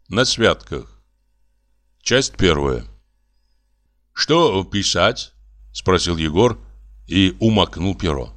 На святках. Часть первая. «Что писать?» — спросил Егор и умакнул перо.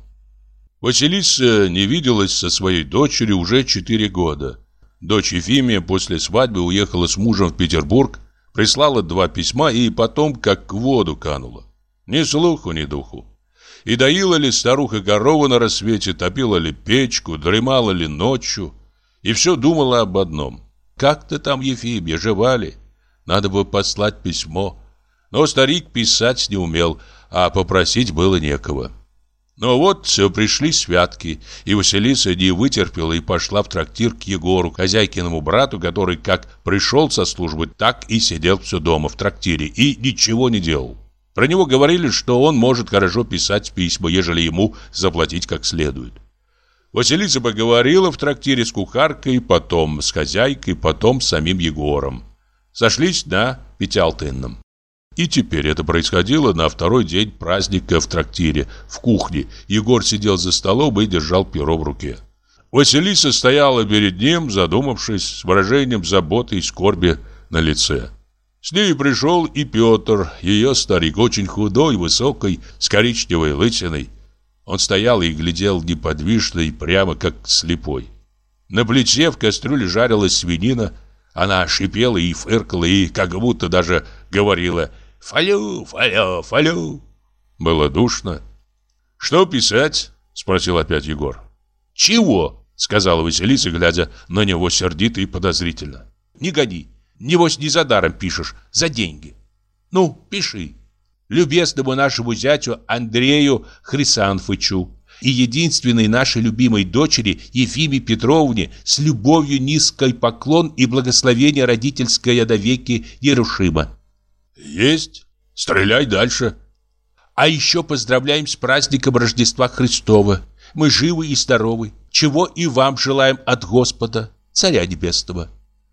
Василиса не виделась со своей дочерью уже 4 года. Дочь Ефимия после свадьбы уехала с мужем в Петербург, прислала 2 письма и потом как в воду канула. Ни слуху, ни духу. И доила ли старуха корову на рассвете, топила ли печку, дремала ли ночью, и все думала об одном. Как-то там Ефимия, жива ли? Надо бы послать письмо. Но старик писать не умел, а попросить было некого. Но вот пришли святки, и Василиса не вытерпела и пошла в трактир к Егору, хозяйкиному брату, который как пришел со службы, так и сидел все дома в трактире и ничего не делал. Про него говорили, что он может хорошо писать письма, ежели ему заплатить как следует. Василиса поговорила в трактире с кухаркой, потом с хозяйкой, потом с самим Егором. Сошлись на Пятиалтынном. И теперь это происходило на 2-й день праздника в трактире, в кухне. Егор сидел за столом и держал перо в руке. Василиса стояла перед ним, задумавшись, с выражением заботы и скорби на лице. С ней пришел и Петр, ее старик, очень худой, высокий, с коричневой лысиной. Он стоял и глядел неподвижно и прямо как слепой. На плите в кастрюле жарилась свинина. Она шипела и фыркала, и как будто даже говорила «Фалю, фалю, фалю». Было душно. «Что писать?» — спросил опять Егор. «Чего?» — сказала Василиса, глядя на него сердито и подозрительно. «Не гони. Небось, не за даром пишешь, за деньги. Ну, пиши. Любезному нашему зятю Андрею Хрисанфычу и единственной нашей любимой дочери Ефимии Петровне с любовью низкий поклон и благословение родительское довеки нерушимо». «Есть. Стреляй дальше». «А еще поздравляем с праздником Рождества Христова. Мы живы и здоровы. Чего и вам желаем от Господа, Царя Небесного».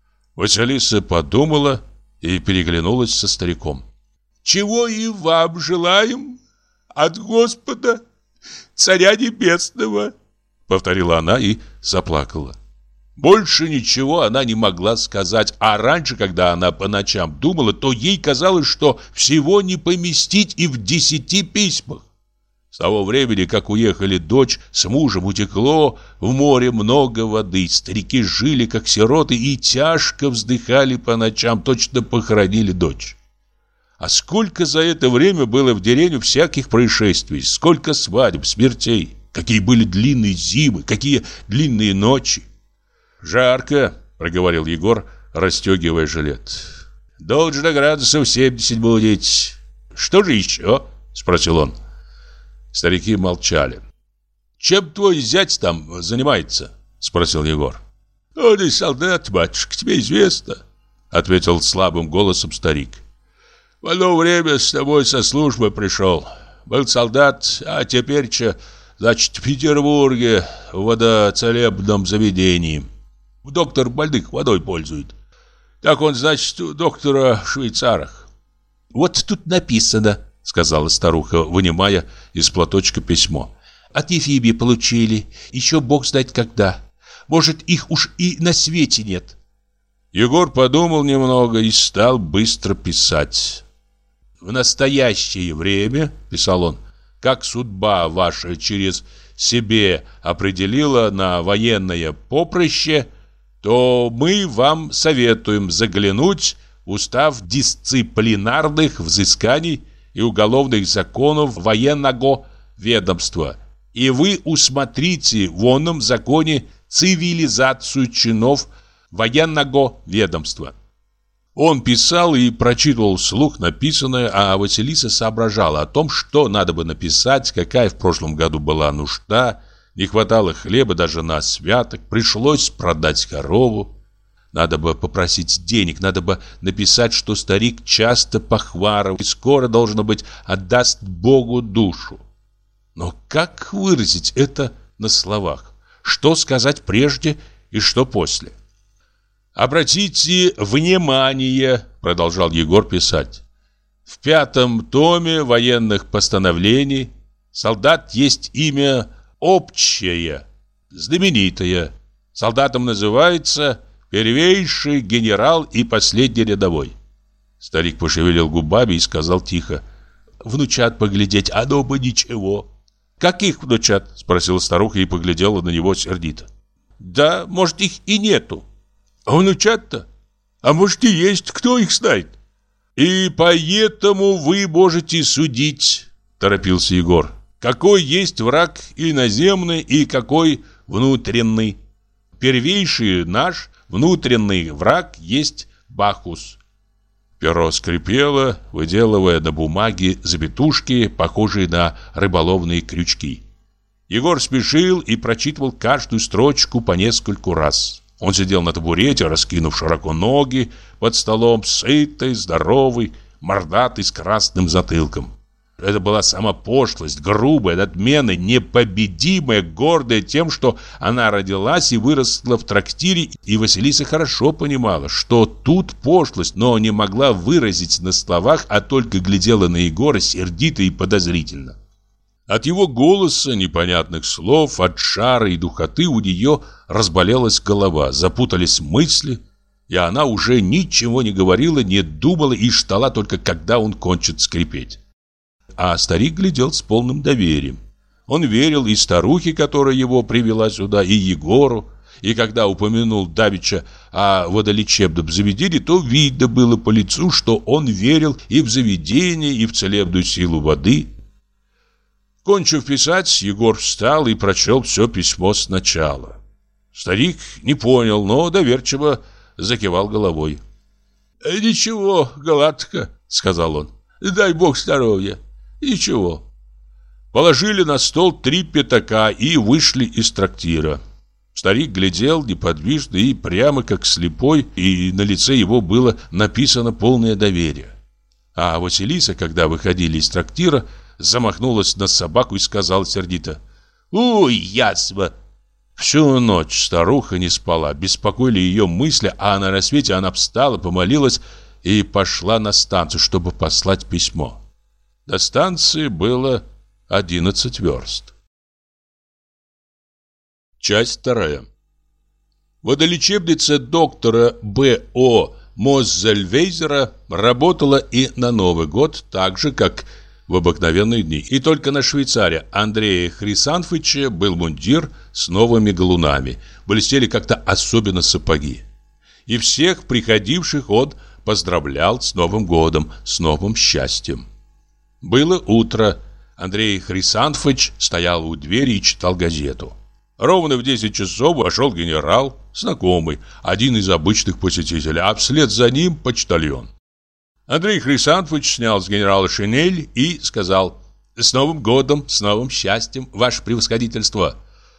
Василиса подумала и переглянулась со стариком. «Чего и вам желаем от Господа, Царя Небесного», — повторила она и заплакала. Больше ничего она не могла сказать, а раньше, когда она по ночам думала, то ей казалось, что всего не поместить и в 10 письмах. С того времени, как уехали дочь с мужем, утекло в море много воды. Старики жили, как сироты, и тяжко вздыхали по ночам, точно похоронили дочь. А сколько за это время было в деревне всяких происшествий, сколько свадеб, смертей, какие были длинные зимы, какие длинные ночи. «Жарко», — проговорил Егор, расстегивая жилет. «Должно градусов 70 будет. Что же еще?» — спросил он. Старики молчали. «Чем твой зять там занимается?» — спросил Егор. «Он и солдат, батюшка, тебе известно», — ответил слабым голосом старик. «В одно время с тобой со службы пришел. Был солдат, а теперь, значит, в Петербурге в водоцелебном заведении. Доктор больных водой пользует. Так он, значит, у доктора в Швейцарах». «Вот тут написано», — сказала старуха, вынимая из платочка письмо. «От Ефимии получили. Еще Бог знает когда. Может, их уж и на свете нет». Егор подумал немного и стал быстро писать. «В настоящее время, — писал он, — как судьба ваша через себе определила на военное поприще, то мы вам советуем заглянуть в устав дисциплинарных взысканий и уголовных законов военного ведомства, и вы усмотрите в онном законе цивилизацию чинов военного ведомства». Он писал и прочитывал вслух написанное, а Василиса соображала о том, что надо бы написать, какая в прошлом году была нужда, не хватало хлеба даже на святок, пришлось продать корову. Надо бы попросить денег, надо бы написать, что старик часто похварывал и скоро, должно быть, отдаст Богу душу. Но как выразить это на словах? Что сказать прежде и что после? «Обратите внимание, — продолжал Егор писать, — в 5-м томе военных постановлений солдат есть имя общее, знаменитое. Солдатом называется Первейший генерал и последний рядовой. Старик пошевелил губами и сказал тихо: внучат поглядеть, а дома ничего. Каких внучат? Спросила старуха и поглядела на него сердито. Да, может, их и нету. А внучат-то? А может, и есть, кто их знает? И поэтому вы можете судить, торопился Егор, какой есть враг иноземный и какой внутренний. Первейший наш внутренний враг есть Бахус. Перо скрипело, выделывая на бумаге завитушки, похожие на рыболовные крючки. Егор спешил и прочитывал каждую строчку по нескольку раз. Он сидел на табурете, раскинув широко ноги, под столом, сытый, здоровый, мордатый, с красным затылком. Это была сама пошлость, грубая, надменная, непобедимая, гордая тем, что она родилась и выросла в трактире, и Василиса хорошо понимала, что тут пошлость, но не могла выразить на словах, а только глядела на Егора сердито и подозрительно. От его голоса, непонятных слов, от шара и духоты у нее разболелась голова, запутались мысли, и она уже ничего не говорила, не думала и ждала только, когда он кончит скрипеть. А старик глядел с полным доверием. Он верил и старухе, которая его привела сюда, и Егору. И когда упомянул давеча о водолечебном заведении, то видно было по лицу, что он верил и в заведение, и в целебную силу воды. Кончив писать, Егор встал и прочел все письмо сначала. Старик не понял, но доверчиво закивал головой. «Ничего, гладко», — сказал он. «Дай бог здоровья. Ничего». Положили на стол 3 пятака и вышли из трактира. Старик глядел неподвижно и прямо как слепой, и на лице его было написано полное доверие. А Василиса, когда выходили из трактира, замахнулась на собаку и сказала сердито: «Уй, язва!» Всю ночь старуха не спала, беспокоили ее мысли, а на рассвете она встала, помолилась и пошла на станцию, чтобы послать письмо. До станции было 11 верст. Часть 2. Водолечебница доктора Б.О. Моззельвейзера работала и на Новый год, так же, как в обыкновенные дни. И только на швейцаре Андрея Хрисанфовича был мундир с новыми галунами. Блестели как-то особенно сапоги. И всех приходивших он поздравлял с Новым годом, с новым счастьем. Было утро. Андрей Хрисанфович стоял у двери и читал газету. Ровно в 10 часов вошел генерал, знакомый, один из обычных посетителей, а вслед за ним почтальон. Андрей Хрисанфович снял с генерала шинель и сказал: «С Новым годом, с новым счастьем, ваше превосходительство!»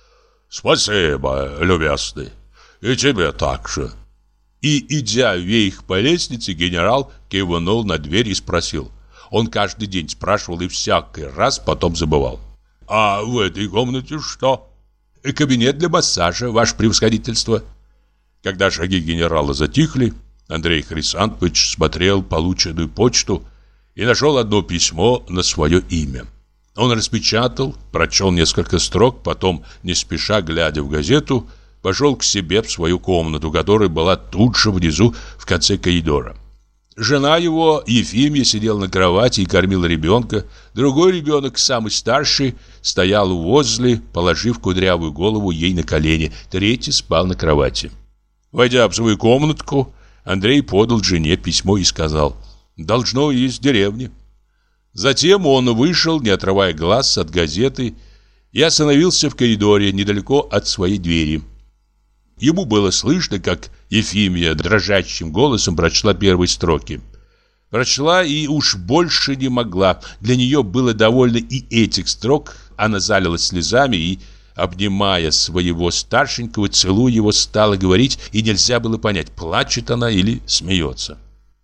«Спасибо, любезный, и тебе так же!» И, идя вверх по лестнице, генерал кивнул на дверь и спросил. Он каждый день спрашивал и всякий раз потом забывал: «А в этой комнате что?» «Кабинет для массажа, ваше превосходительство». Когда шаги генерала затихли, Андрей Хрисанфович смотрел полученную почту и нашел одно письмо на свое имя. Он распечатал, прочел несколько строк, потом, не спеша глядя в газету, пошел к себе в свою комнату, которая была тут же внизу в конце коридора. Жена его, Ефимия, сидела на кровати и кормила ребенка. Другой ребенок, самый старший, стоял возле, положив кудрявую голову ей на колени. Третий спал на кровати. Войдя в свою комнатку, Андрей подал жене письмо и сказал: «Должно из деревни». Затем он вышел, не отрывая глаз от газеты, и остановился в коридоре недалеко от своей двери. Ему было слышно, как Ефимия дрожащим голосом прочла первые строки. Прочла и уж больше не могла. Для нее было довольно и этих строк. Она залилась слезами и, обнимая своего старшенького, целуя его, стала говорить, и нельзя было понять, плачет она или смеется.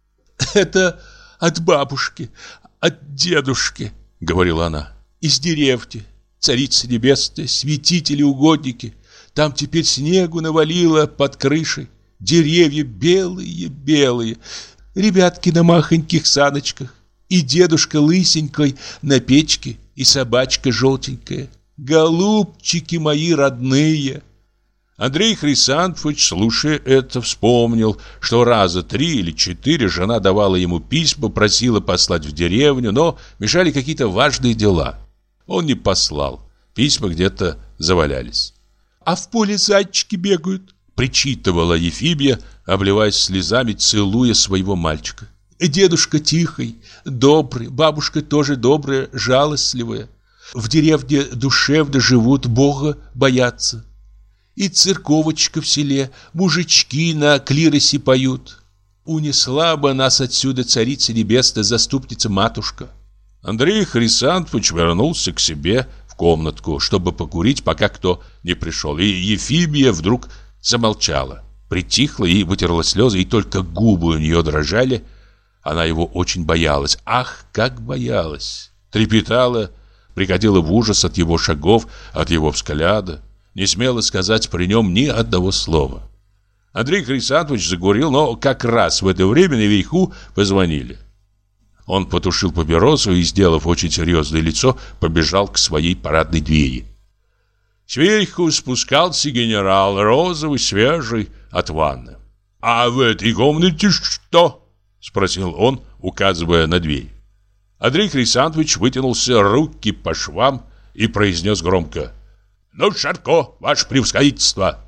«Это от бабушки, от дедушки», — говорила она, — «из деревни, царицы небесные, святители, угодники. Там теперь снегу навалило под крышей, деревья белые-белые, ребятки на махоньких саночках, и дедушка лысенькой на печке, и собачка желтенькая. Голубчики мои родные!» Андрей Хрисантович, слушая это, вспомнил, что раза 3 или 4 жена давала ему письма, просила послать в деревню, но мешали какие-то важные дела. Он не послал. Письма где-то завалялись. «А в поле зайчики бегают», — причитывала Ефимия, обливаясь слезами, целуя своего мальчика. «Дедушка тихий, добрый, бабушка тоже добрая, жалостливая. В деревне душевно живут, Бога боятся. И церковочка в селе, мужички на клиросе поют. Унесла бы нас отсюда Царица Небесная, заступница-матушка». Андрей Хрисантович вернулся к себе в комнатку, чтобы покурить, пока кто не пришел. И Ефимия вдруг замолчала, притихла и вытерла слезы, и только губы у нее дрожали. Она его очень боялась. Ах, как боялась! Трепетала, приходила в ужас от его шагов, от его взгляда. Не смела сказать при нем ни одного слова. Андрей Хрисантович закурил, но как раз в это время наверху позвонили. Он потушил папиросу и, сделав очень серьезное лицо, побежал к своей парадной двери. Сверху спускался генерал, розовый, свежий, от ванны. «А в этой комнате что?» — спросил он, указывая на дверь. Андрей Хрисантович вытянулся, руки по швам, и произнес громко: «Ну, Шарко, ваше превосходительство!»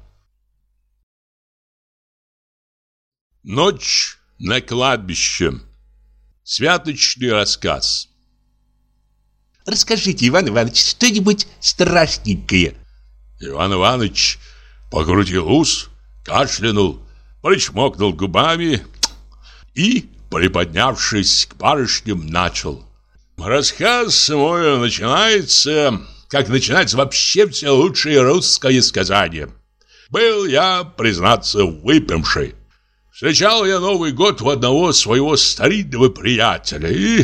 Ночь на кладбище. Святочный рассказ. Расскажите, Иван Иванович, что-нибудь страшненькое. Иван Иванович покрутил ус, кашлянул, причмокнул губами и, приподнявшись к барышням, начал. Рассказ мой начинается, как начинается вообще все лучшее русское сказание. Был я, признаться, выпивший. Встречал я Новый год у одного своего старинного приятеля и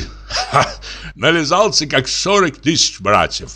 нализался, как 40 тысяч братьев.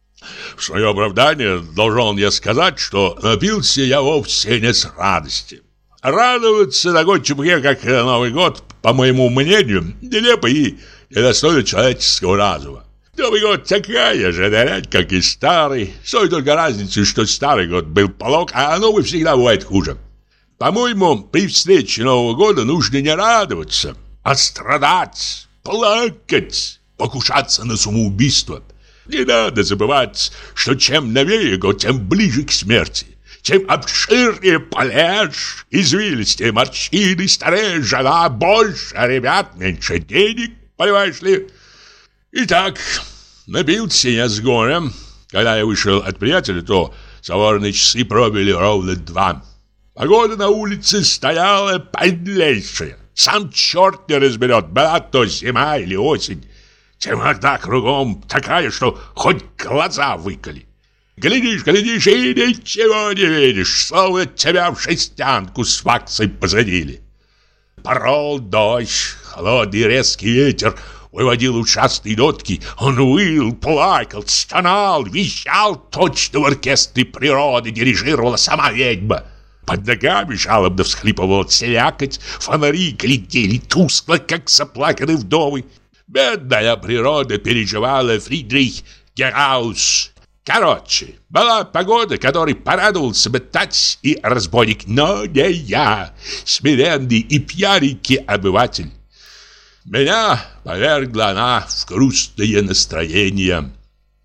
В свое оправдание должен я сказать, что напился я вовсе не с радости. Радоваться такой чепухе, как Новый год, по моему мнению, нелепо и недостойно человеческого разума. Новый год такая же дрянь, как и старый. С той только разницей, что старый год был полог, а новый всегда бывает хуже. По-моему, при встрече Нового года нужно не радоваться, а страдать, плакать, покушаться на самоубийство. Не надо забывать, что чем новее год, тем ближе к смерти. Чем обширнее плешь, извилистее морщины, старее жена, больше ребят, меньше денег, понимаешь ли? Итак, напился я с горем. Когда я вышел от приятеля, то соборные часы пробили ровно 2. Погода на улице стояла подлейшая. Сам черт не разберет, была то зима или осень. Темнота кругом такая, что хоть глаза выколи. Глядишь, глядишь и ничего не видишь, словно тебя в шестянку с ваксой посадили. Порол дождь, холодный резкий ветер выводил ужасные нотки. Он выл, плакал, стонал, вещал, точно в оркестре природы дирижировала сама ведьма. Под ногами жалобно всхлипывала слякоть, фонари глядели тускло, как заплаканные вдовы. Бедная природа переживала Фридрих Гераус. Короче, была погода, которой порадовался бы тач и разбойник, но не я, смиренный и пьяненький обыватель. Меня повергла она в грустное настроение.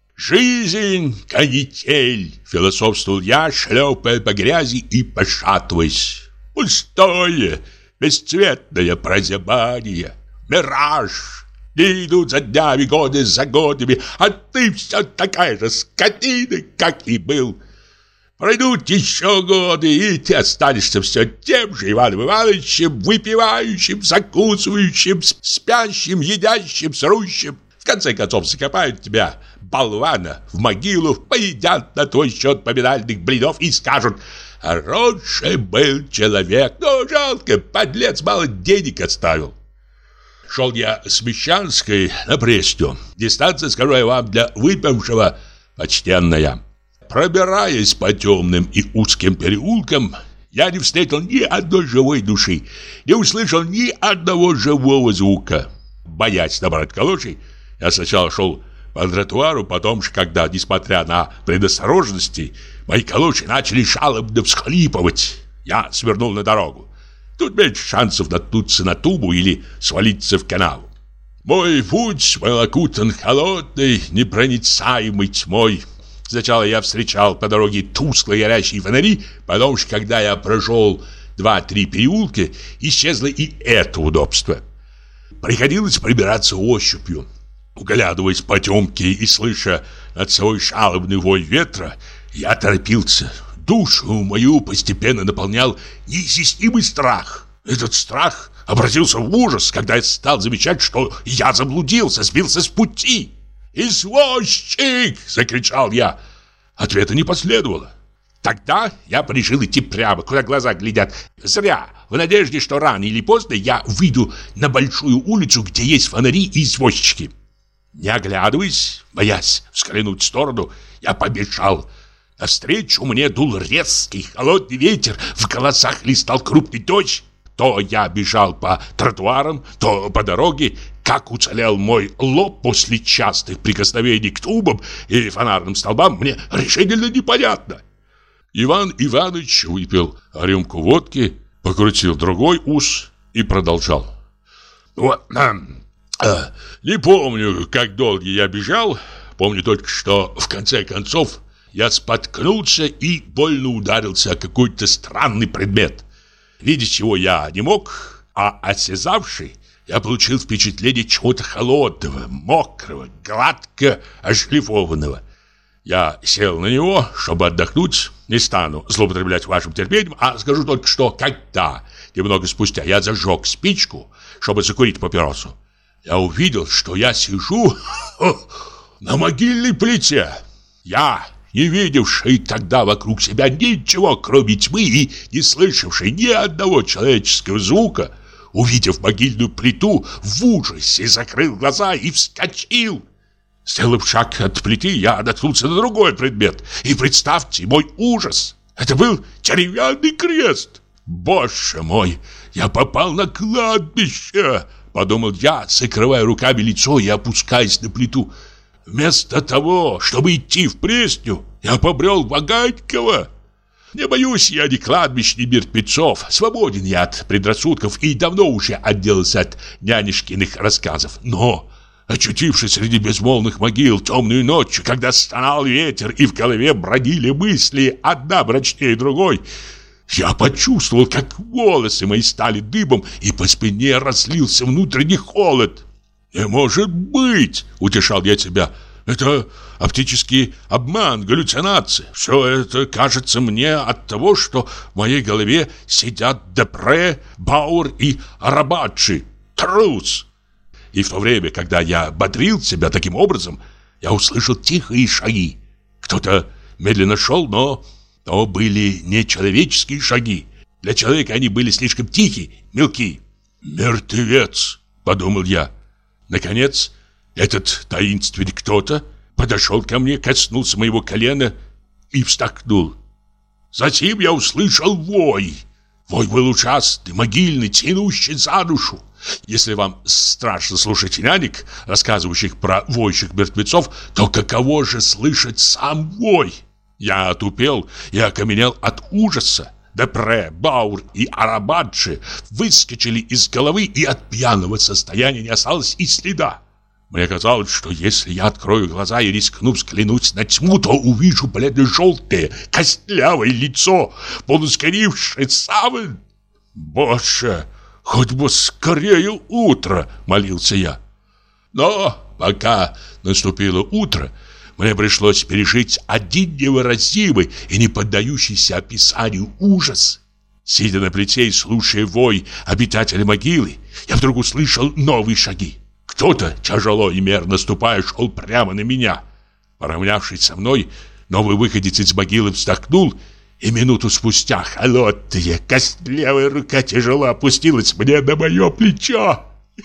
«Жизнь — канитель», — философствовал я, шлепая по грязи и пошатываясь. «Пустое, бесцветное прозябание, мираж. Не идут за днями, годы за годами, а ты все такая же скотина, как и был. Пройдут еще годы, и ты останешься все тем же Иваном Ивановичем, выпивающим, закусывающим, спящим, едящим, срущим. В конце концов закопают тебя, болвана, в могилу, поедят на твой счет поминальных блинов и скажут: хороший был человек, но жалко, подлец, мало денег оставил. Шел я с Мещанской на Пресню. Дистанция, скажу я вам, для выпившего почтенная. Пробираясь по темным и узким переулкам, я не встретил ни одной живой души, не услышал ни одного живого звука. Боясь набрать калошей, я сначала шел по тротуару, потом же, когда, несмотря на предосторожности, мои калоши начали жалобно всхлипывать, я свернул на дорогу. Тут меньше шансов наткнуться на тубу или свалиться в канаву. Мой путь был окутан холодной, непроницаемой тьмой. Сначала я встречал по дороге тускло горящие фонари, потом же, когда я прошел 2-3 переулка, исчезло и это удобство. Приходилось прибираться ощупью. Углядываясь по темке и слыша над собой жалобный вой ветра, я торопился. Душу мою постепенно наполнял неизъяснимый страх. Этот страх обратился в ужас, когда я стал замечать, что я заблудился, сбился с пути. «Извозчик!» — закричал я. Ответа не последовало. Тогда я решил идти прямо, куда глаза глядят. Зря, в надежде, что рано или поздно я выйду на большую улицу, где есть фонари и извозчики. Не оглядываясь, боясь взглянуть в сторону, я побежал. Навстречу мне дул резкий холодный ветер, в голосах листал крупный дождь. То я бежал по тротуарам, то по дороге. Как уцелел мой лоб после частых прикосновений к тубам и фонарным столбам, мне решительно непонятно. Иван Иванович выпил рюмку водки, покрутил другой ус и продолжал. Не помню, как долго я бежал. Помню только, что в конце концов я споткнулся и больно ударился о какой-то странный предмет. Видеть чего я не мог, а осязавший, я получил впечатление чего-то холодного, мокрого, гладко ошлифованного. Я сел на него, чтобы отдохнуть. Не стану злоупотреблять вашим терпением, а скажу только, что когда, немного спустя, я зажег спичку, чтобы закурить папиросу, я увидел, что я сижу на могильной плите. Я, не видевший тогда вокруг себя ничего, кроме тьмы, и не слышавший ни одного человеческого звука, увидев могильную плиту, в ужасе закрыл глаза и вскочил. Сделав шаг от плиты, я наткнулся на другой предмет. И представьте мой ужас. Это был деревянный крест. Боже мой, я попал на кладбище, подумал я, закрывая руками лицо и опускаясь на плиту. Вместо того, чтобы идти в Пресню, я побрел в Ваганьково. Не боюсь я ни кладбищ, ни мертвецов. Свободен я от предрассудков и давно уже отделался от нянюшкиных рассказов. Но, очутившись среди безмолвных могил темную ночью, когда стонал ветер и в голове бродили мысли, одна мрачнее другой, я почувствовал, как волосы мои стали дыбом, и по спине разлился внутренний холод. «Не может быть!» — утешал я себя. «Это оптический обман, галлюцинация. Все это кажется мне от того, что в моей голове сидят Депре, Бауэр и Арабаджи. Трус!» И в то время, когда я бодрил себя таким образом, я услышал тихие шаги. Кто-то медленно шел, но были не человеческие шаги. Для человека они были слишком тихие, мелкие. «Мертвец!» — подумал я. Наконец, этот таинственный кто-то подошел ко мне, коснулся моего колена и вздохнул. Затем я услышал вой. Вой был ужасный, могильный, тянущий за душу. Если вам страшно слушать нянек, рассказывающих про воющих мертвецов, то каково же слышать сам вой? Я отупел и окаменел от ужаса. Депре, Бауэр и Арабаджи выскочили из головы, и от пьяного состояния не осталось и следа. Мне казалось, что если я открою глаза и рискну взглянуть на тьму, то увижу бледно-желтое, костлявое лицо, полусгоревший саван. Боже, хоть бы скорее утро, молился я. Но пока наступило утро, мне пришлось пережить один невыразимый и не поддающийся описанию ужас. Сидя на плите и слушая вой обитателя могилы, я вдруг услышал новые шаги. Кто-то, тяжело и мерно ступая, шел прямо на меня. Поравнявшись со мной, новый выходец из могилы вздохнул, и минуту спустя холодная, костлявая рука тяжело опустилась мне на мое плечо.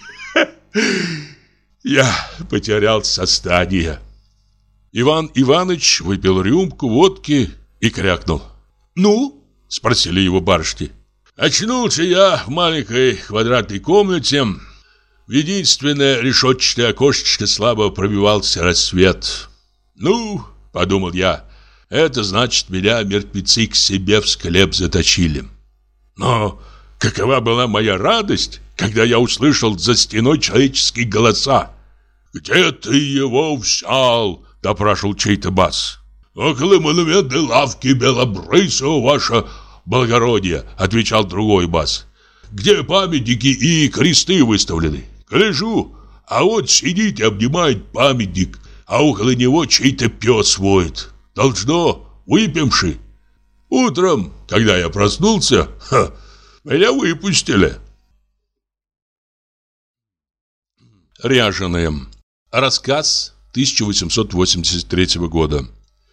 Я потерял сознание. Иван Иванович выпил рюмку водки и крякнул. «Ну?» — спросили его барышни. «Очнулся я в маленькой квадратной комнате. В единственное решетчатое окошечко слабо пробивался рассвет. «Ну, — подумал я, — это значит, меня мертвецы к себе в склеп заточили». Но какова была моя радость, когда я услышал за стеной человеческие голоса. «Где ты его взял?» — допрашивал чей-то бас. «Около монументной лавки Белобрысова, ваше благородие», — отвечал другой бас. «Где памятники и кресты выставлены? Гляжу, а вот сидит и обнимает памятник, а около него чей-то пес воет. Должно, выпивший. Утром, когда я проснулся, меня выпустили». Ряженые. Рассказ 1883 года.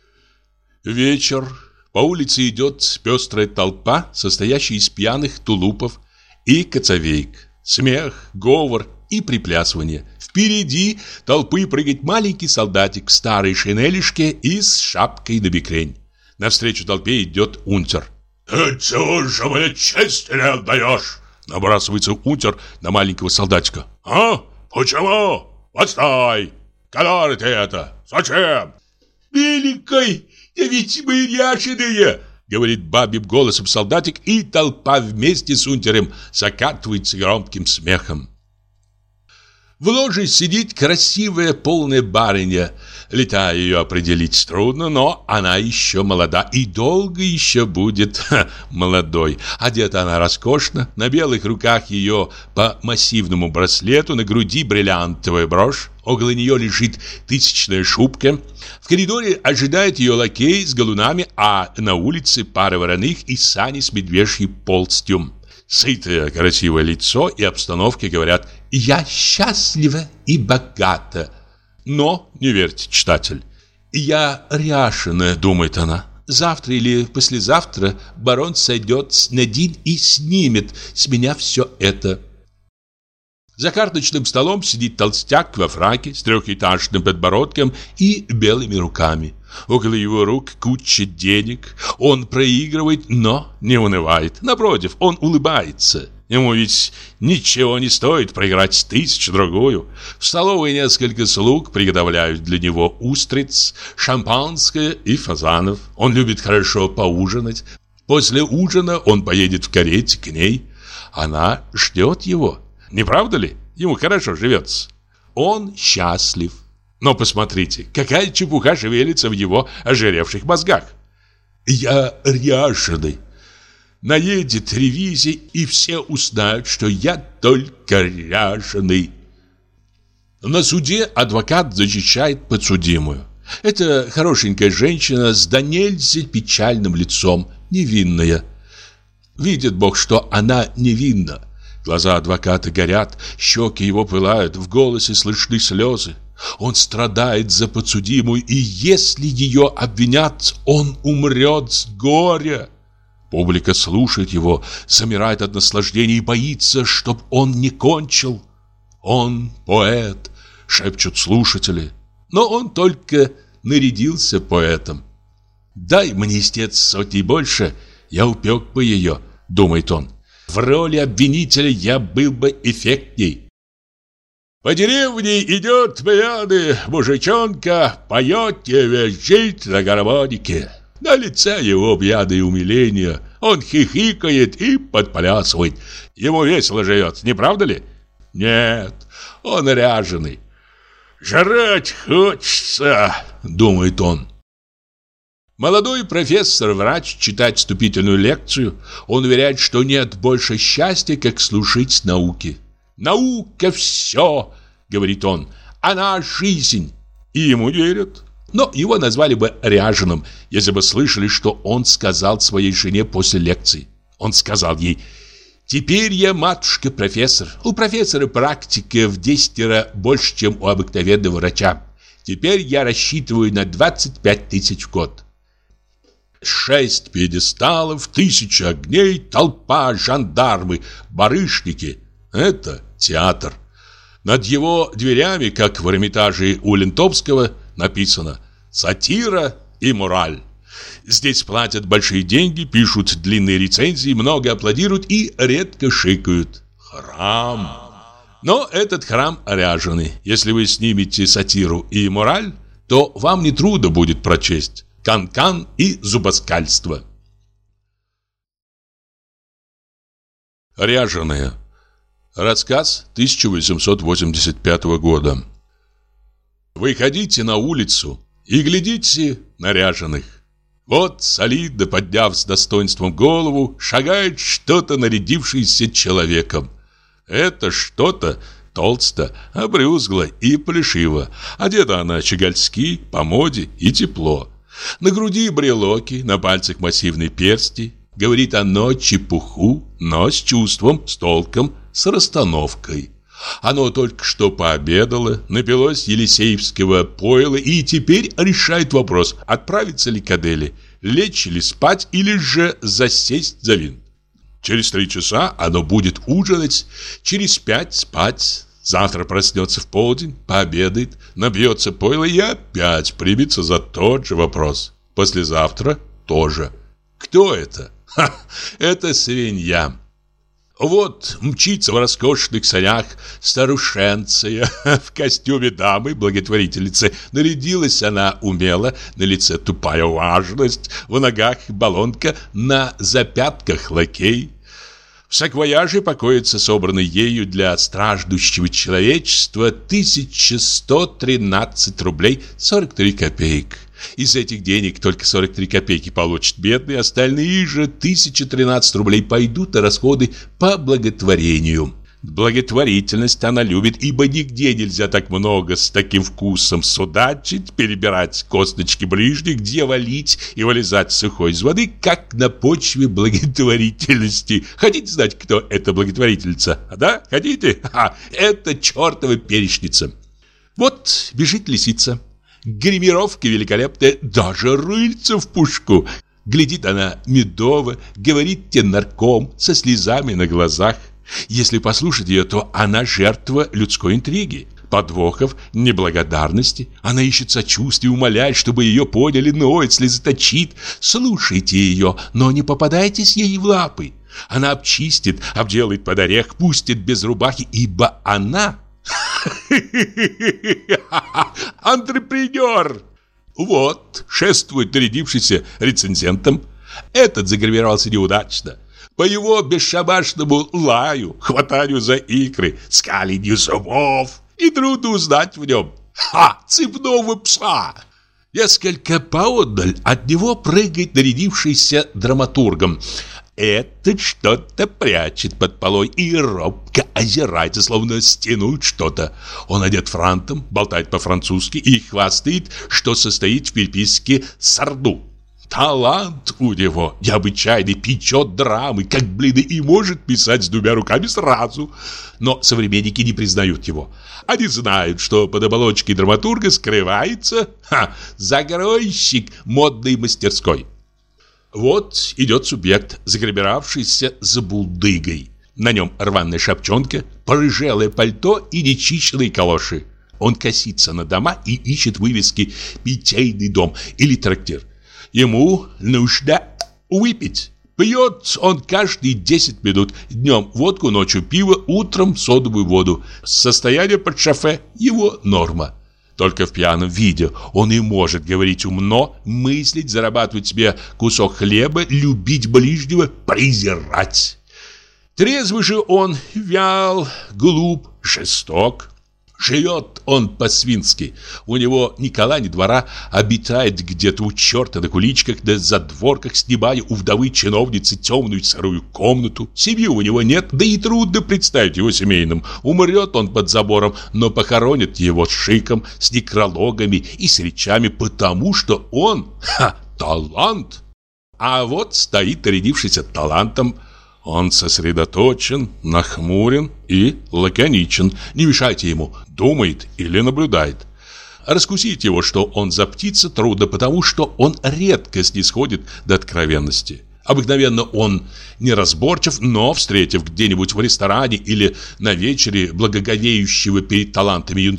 Вечер. По улице идет пестрая толпа, состоящая из пьяных тулупов и коцовеек. Смех, говор и приплясывание. Впереди толпы прыгает маленький солдатик в старой шинелишке и с шапкой на бекрень. Навстречу толпе идет унтер. «Ты чего же мне честь не отдаешь?» Набрасывается унтер на маленького солдатика. «А? Почему? Постой! Который ты это? Зачем?» «Великой, да ведь мы ряженые!» Говорит бабьим голосом солдатик, и толпа вместе с унтером закатывается громким смехом. В ложе сидит красивая полная барыня. Лета ее определить трудно, но она еще молода и долго еще будет молодой. Одета она роскошно, на белых руках ее по массивному браслету, на груди бриллиантовая брошь, около нее лежит тысячная шубка. В коридоре ожидает ее лакей с галунами, а на улице пара вороных и сани с медвежьей полстью. Сытое, красивое лицо и обстановка говорят: «Я счастлива и богата». Но, не верьте, читатель, «Я ряшеная», думает она. «Завтра или послезавтра барон сойдет на дин и снимет с меня все это». За карточным столом сидит толстяк во фраке с трехэтажным подбородком и белыми руками. Около его рук куча денег. Он проигрывает, но не унывает. Напротив, он улыбается. Ему ведь ничего не стоит проиграть тысячу-другую. В столовой несколько слуг приготовляют для него устриц, шампанское и фазанов. Он любит хорошо поужинать. После ужина он поедет в карете к ней. Она ждет его. Не правда ли? Ему хорошо живется. Он счастлив. Но посмотрите, какая чепуха шевелится в его ожиревших мозгах. «Я ряженый». Наедет ревизия, и все узнают, что я только ряженый. На суде адвокат защищает подсудимую. Это хорошенькая женщина с до нельзя печальным лицом, невинная. Видит Бог, что она невинна. Глаза адвоката горят, щеки его пылают, в голосе слышны слезы. Он страдает за подсудимую, и если ее обвинят, он умрет с горя. Публика слушает его, замирает от наслаждения и боится, чтоб он не кончил. «Он поэт», — шепчут слушатели, но он только нарядился поэтом. «Дай мне, истец, сотни больше, я упек бы ее», — думает он. «В роли обвинителя я был бы эффектней». По деревне идет пьяный мужичонка, поет и визжит на гармонике. На лице его пьяное умиление. Он хихикает и подплясывает. Ему весело живет, не правда ли? Нет, он ряженый. «Жрать хочется», — думает он. Молодой профессор-врач читает вступительную лекцию. Он уверяет, что нет больше счастья, как служить науке. «Наука все», — говорит он, — «она жизнь». И ему верят. Но его назвали бы ряженым, если бы слышали, что он сказал своей жене после лекции. Он сказал ей: «Теперь я, матушка, профессор. У профессора практика в 10 раз больше, чем у обыкновенного врача. Теперь я рассчитываю на 25 тысяч в год». 6 пьедесталов, 1000 огней, толпа, жандармы, барышники — это театр. Над его дверями, как в Эрмитаже у Лентовского, написано «Сатира и мораль». Здесь платят большие деньги, пишут длинные рецензии, много аплодируют и редко шикают. Храм. Но этот храм ряженый. Если вы снимете сатиру и мораль, то вам не трудно будет прочесть «Кан-кан» и «Зубоскальство». Ряженые. Рассказ 1885 года. Вы ходите на улицу и глядите на ряженых. Вот, солидно подняв с достоинством голову, шагает что-то нарядившееся человеком. Это что-то толсто, обрюзгло и плешиво. Одета она щегольски, по моде и тепло. На груди брелоки, на пальцах массивные персти. Говорит оно чепуху, но с чувством, с толком, с расстановкой. Оно только что пообедало, напилось елисеевского пойла и теперь решает вопрос, отправиться ли к Аделе, лечь ли спать или же засесть за винт. Через 3 часа оно будет ужинать, через 5 спать. Завтра проснется в полдень, пообедает, набьется пойла и опять примется за тот же вопрос. Послезавтра тоже. Кто это? Ха, это свинья. Вот мчится в роскошных санях старушенция в костюме дамы-благотворительницы. Нарядилась она умело, на лице тупая важность, в ногах баллонка, на запятках лакей. В саквояже покоится собранный ею для страждущего человечества 1113 рублей 43 копеек. Из этих денег только 43 копейки получат бедные, остальные же 1013 рублей пойдут на расходы по благотворению. Благотворительность она любит, ибо нигде нельзя так много с таким вкусом судачить, перебирать косточки ближних, где валить и вылезать сухой из воды, как на почве благотворительности. Хотите знать, кто эта благотворительница? Да? Хотите? Это чертова перечница. Вот бежит лисица. Гримировка великолепная, даже рыльца в пушку. Глядит она медово, говорит тенорком, со слезами на глазах. Если послушать ее, то она жертва людской интриги, подвохов, неблагодарности. Она ищет сочувствия, умоляет, чтобы ее поняли, ноет, слезоточит. Слушайте ее, но не попадайтесь ей в лапы. Она обчистит, обделает под орех, пустит без рубахи, ибо она... Антрепренер! Вот, шествует нарядившийся рецензентом. Этот загримировался неудачно. По его бесшабашному лаю, хватанию за икры, скалению зубов. И трудно узнать в нем цепного пса. Несколько поодаль от него прыгает нарядившийся драматургом. Этот что-то прячет под полой и робко озирается, словно стянуть что-то. Он одет франтом, болтает по-французски и хвастает, что состоит в переписке с Сарду. Талант у него необычайный, печет драмы, как блины, и может писать с 2 руками сразу. Но современники не признают его. Они знают, что под оболочкой драматурга скрывается загройщик модной мастерской. Вот идет субъект, загримировавшийся за булдыгой. На нем рваная шапчонка, порыжелое пальто и нечищенные калоши. Он косится на дома и ищет вывески «Питейный дом» или «Трактир». Ему нужно выпить. Пьет он каждые 10 минут. Днем водку, ночью пиво, утром содовую воду. Состояние под шофе – его норма. Только в пьяном виде он и может говорить умно, мыслить, зарабатывать себе кусок хлеба, любить ближнего, презирать. Трезвый же он вял, глуп, жесток. Живет он по-свински. У него ни кола, ни двора, обитает где-то у черта на куличках, да задворках, снимая у вдовы чиновницы темную сырую комнату. Семьи у него нет, да и трудно представить его семейным. Умрет он под забором, но похоронят его с шиком, с некрологами и с речами, потому что он, талант. А вот стоит нарядившийся талантом. Он сосредоточен, нахмурен и лаконичен. Не мешайте ему, думает или наблюдает. Раскусить его, что он за птица, трудно, потому что он редко снисходит до откровенности. Обыкновенно он неразборчив, но, встретив где-нибудь в ресторане или на вечере благоговеющего перед талантами юнца,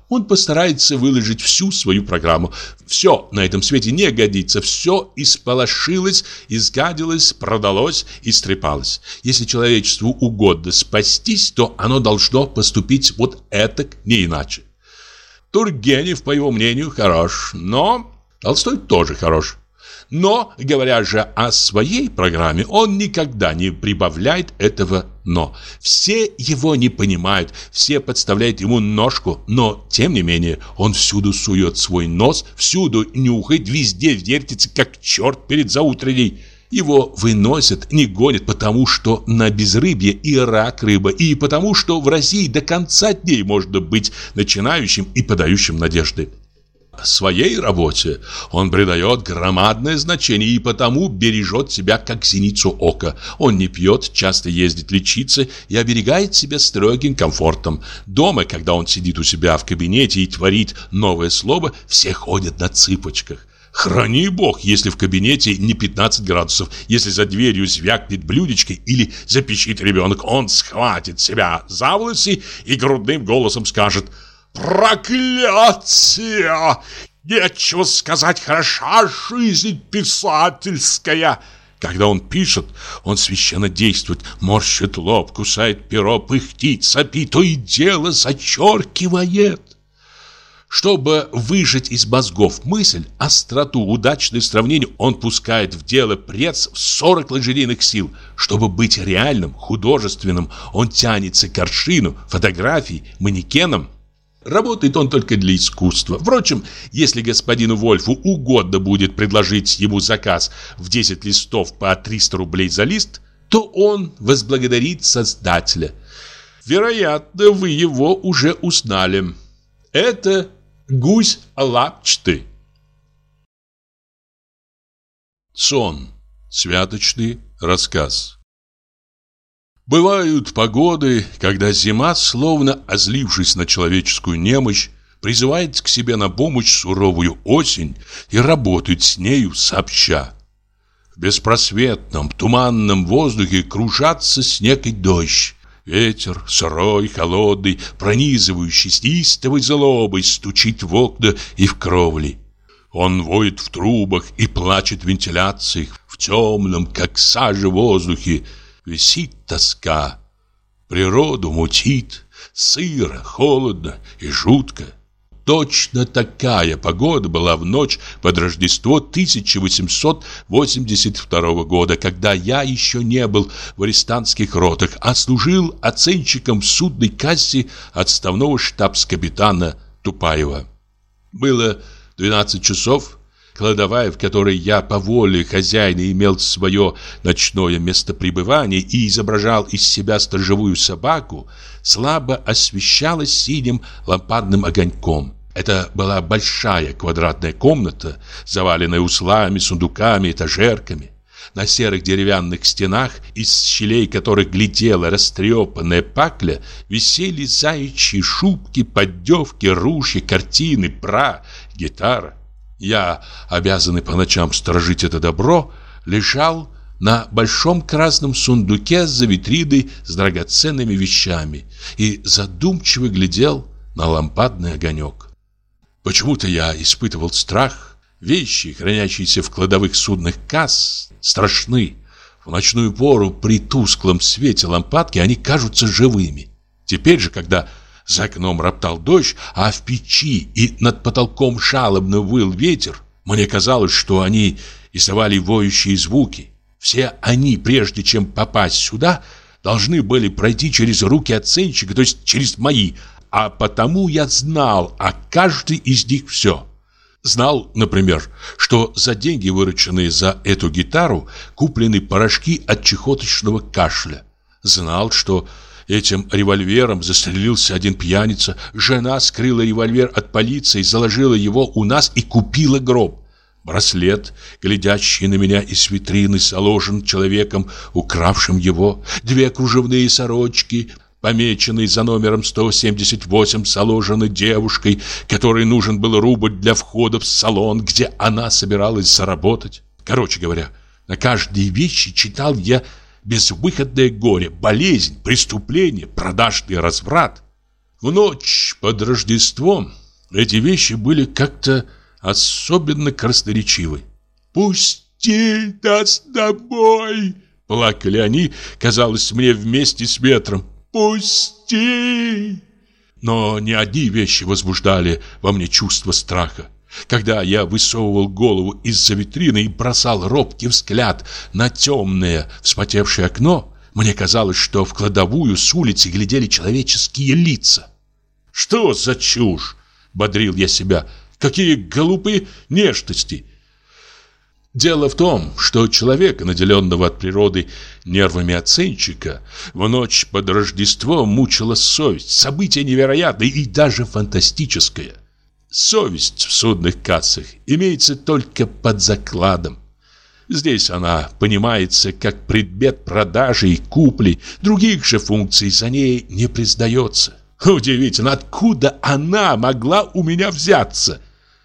он постарается выложить всю свою программу. Все на этом свете не годится, все исполошилось, изгадилось, продалось, истрепалось. Если человечеству угодно спастись, то оно должно поступить вот этак, не иначе. Тургенев, по его мнению, хорош, но Толстой тоже хорош. Но, говоря же о своей программе, он никогда не прибавляет этого «но». Все его не понимают, все подставляют ему ножку, но, тем не менее, он всюду сует свой нос, всюду нюхает, везде вертится, как черт перед заутренней. Его выносят, не гонят, потому что на безрыбье и рак рыба, и потому что в России до конца дней можно быть начинающим и подающим надежды. Своей работе он придает громадное значение и потому бережет себя как зеницу ока. Он не пьет, часто ездит лечиться и оберегает себя строгим комфортом. Дома, когда он сидит у себя в кабинете и творит новое слово, все ходят на цыпочках. Храни бог, если в кабинете не 15 градусов, если за дверью звякнет блюдечко или запищит ребенок, он схватит себя за волосы и грудным голосом скажет: «Проклятие! Нечего сказать, хороша жизнь писательская!» Когда он пишет, он священно действует, морщит лоб, кусает перо, пыхтит, сопит, то и дело зачеркивает. Чтобы выжать из мозгов мысль, остроту, удачное сравнение, он пускает в дело пресс в 40 лошадиных сил. Чтобы быть реальным, художественным, он тянется к аршину, фотографии, манекенам. Работает он только для искусства. Впрочем, если господину Вольфу угодно будет предложить ему заказ в 10 листов по 300 рублей за лист, то он возблагодарит создателя. Вероятно, вы его уже узнали. Это гусь лапчатый. Сон. Святочный рассказ. Бывают погоды, когда зима, словно озлившись на человеческую немощь, призывает к себе на помощь суровую осень и работает с нею сообща. В беспросветном, туманном воздухе кружатся снег и дождь. Ветер, сырой, холодный, пронизывающий с неистовой злобой, стучит в окна и в кровли. Он воет в трубах и плачет в вентиляциях. В темном, как сажа, воздухе висит тоска. Природу мутит, сыро, холодно и жутко. Точно такая погода была в ночь под Рождество 1882 года, когда я еще не был в арестантских ротах, а служил оценщиком в судной кассе отставного штабс-капитана Тупаева. Было 12 часов. Кладовая, в которой я по воле хозяина имел свое ночное местопребывание и изображал из себя сторожевую собаку, слабо освещалась синим лампадным огоньком. Это была большая квадратная комната, заваленная услами, сундуками, этажерками. На серых деревянных стенах, из щелей которых глядела растрепанная пакля, висели заячьи шубки, поддевки, ружья, картины, бра, гитара. Я, обязанный по ночам сторожить это добро, лежал на большом красном сундуке за витриной с драгоценными вещами и задумчиво глядел на лампадный огонек. Почему-то я испытывал страх. Вещи, хранящиеся в кладовых судных касс, страшны. В ночную пору при тусклом свете лампадки они кажутся живыми. Теперь же, когда за окном роптал дождь, а в печи и над потолком жалобно выл ветер, мне казалось, что они издавали воющие звуки. Все они, прежде чем попасть сюда, должны были пройти через руки оценщика, то есть через мои, а потому я знал о каждой из них все. Знал, например, что за деньги, вырученные за эту гитару, куплены порошки от чехоточного кашля. Знал, что этим револьвером застрелился один пьяница. Жена скрыла револьвер от полиции, заложила его у нас и купила гроб. Браслет, глядящий на меня из витрины, заложен человеком, укравшим его. 2 кружевные сорочки, помеченные за номером 178, заложены девушкой, которой нужен был рубль для входа в салон, где она собиралась заработать. Короче говоря, на каждой вещи читал я безвыходное горе, болезнь, преступление, продажный разврат. В ночь под Рождеством Эти вещи были как-то особенно красноречивы. «Пусти нас домой!» Плакали они, казалось мне, вместе с ветром. «Пусти!» Но не одни вещи возбуждали во мне чувство страха. Когда я высовывал голову из-за витрины и бросал робкий взгляд на темное, вспотевшее окно, мне казалось, что в кладовую с улицы глядели человеческие лица. «Что за чушь?» — бодрил я себя. «Какие глупые нежности!» Дело в том, что человека, наделенного от природы нервами оценщика, в ночь под Рождество мучила совесть, событие невероятное и даже фантастическое. Совесть в судных кассах имеется только под закладом. Здесь она понимается как предмет продажи и купли, других же функций за ней не признается. Удивительно, откуда она могла у меня взяться?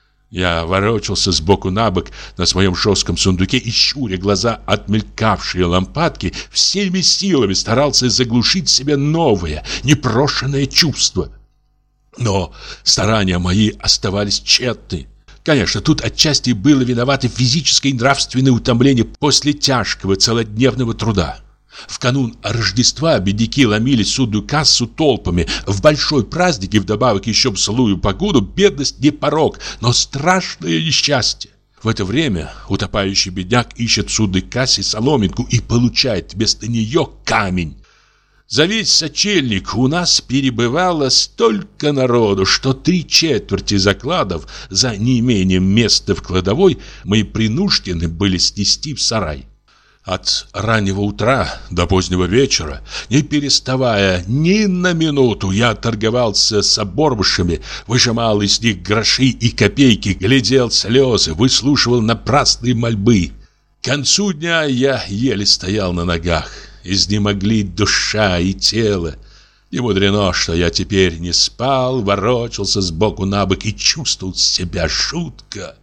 Я ворочался сбоку на бок на своем жестком сундуке и, щуря глаза от мелькавшей лампадки, всеми силами старался заглушить себе новое, непрошенное чувство. Но старания мои оставались тщетны. Конечно, тут отчасти было виновато физическое и нравственное утомление после тяжкого целодневного труда. В канун Рождества бедняки ломили судную кассу толпами. В большой праздник и вдобавок еще в злую погоду бедность не порок, но страшное несчастье. В это время утопающий бедняк ищет в судной кассе соломинку и получает вместо нее камень. За весь сочельник у нас перебывало столько народу, что 3/4 закладов за неимением места в кладовой мы принуждены были снести в сарай. От раннего утра до позднего вечера, не переставая ни на минуту, я торговался с оборвышами, выжимал из них гроши и копейки, глядел слезы, выслушивал напрасные мольбы. К концу дня я еле стоял на ногах, изнемогли душа и тело. Не мудрено, что я теперь не спал, ворочался сбоку на бок и чувствовал себя жутко.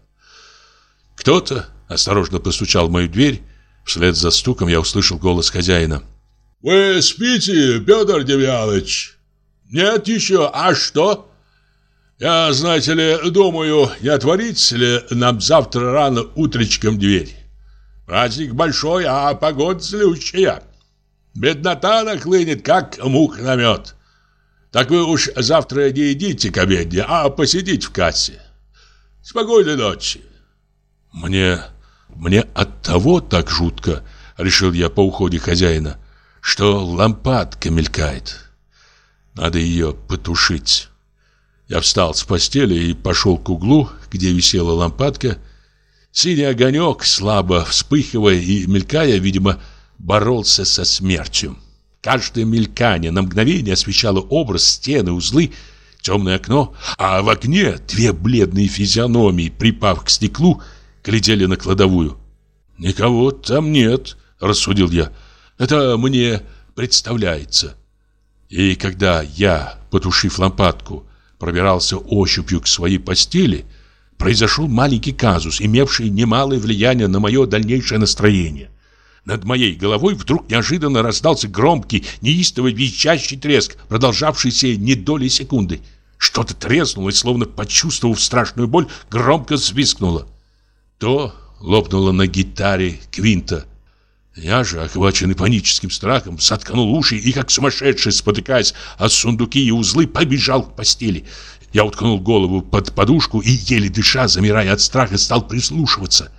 Кто-то осторожно постучал в мою дверь. Вслед за стуком я услышал голос хозяина. «Вы спите, Петр Демьяныч?» «Нет еще, а что?» «Я, знаете ли, думаю, не отворить ли нам завтра рано утречком дверь? Праздник большой, а погода злющая. Беднота нахлынет, как мух на мед. Так вы уж завтра не идите к обедне, а посидите в кассе. Спокойной ночи». Мне от того так жутко, решил я по уходе хозяина, что лампадка мелькает. Надо ее потушить. Я встал с постели и пошел к углу, где висела лампадка. Синий огонек, слабо вспыхивая и мелькая, видимо, боролся со смертью. Каждое мелькание на мгновение освещало образ, стены, узлы, темное окно, а в окне две бледные физиономии, припав к стеклу, глядели на кладовую. «Никого там нет», — рассудил я. «Это мне представляется». И когда я, потушив лампадку, пробирался ощупью к своей постели, произошел маленький казус, имевший немалое влияние на мое дальнейшее настроение. Над моей головой вдруг неожиданно раздался громкий, неистовый визжащий треск, продолжавшийся не доли секунды. Что-то треснуло и, словно почувствовав страшную боль, громко взвизгнуло. То лопнула на гитаре квинта. Я же, охваченный паническим страхом, соткнул уши и, как сумасшедший, спотыкаясь о сундуки и узлы, побежал к постели. Я уткнул голову под подушку и, еле дыша, замирая от страха, стал прислушиваться.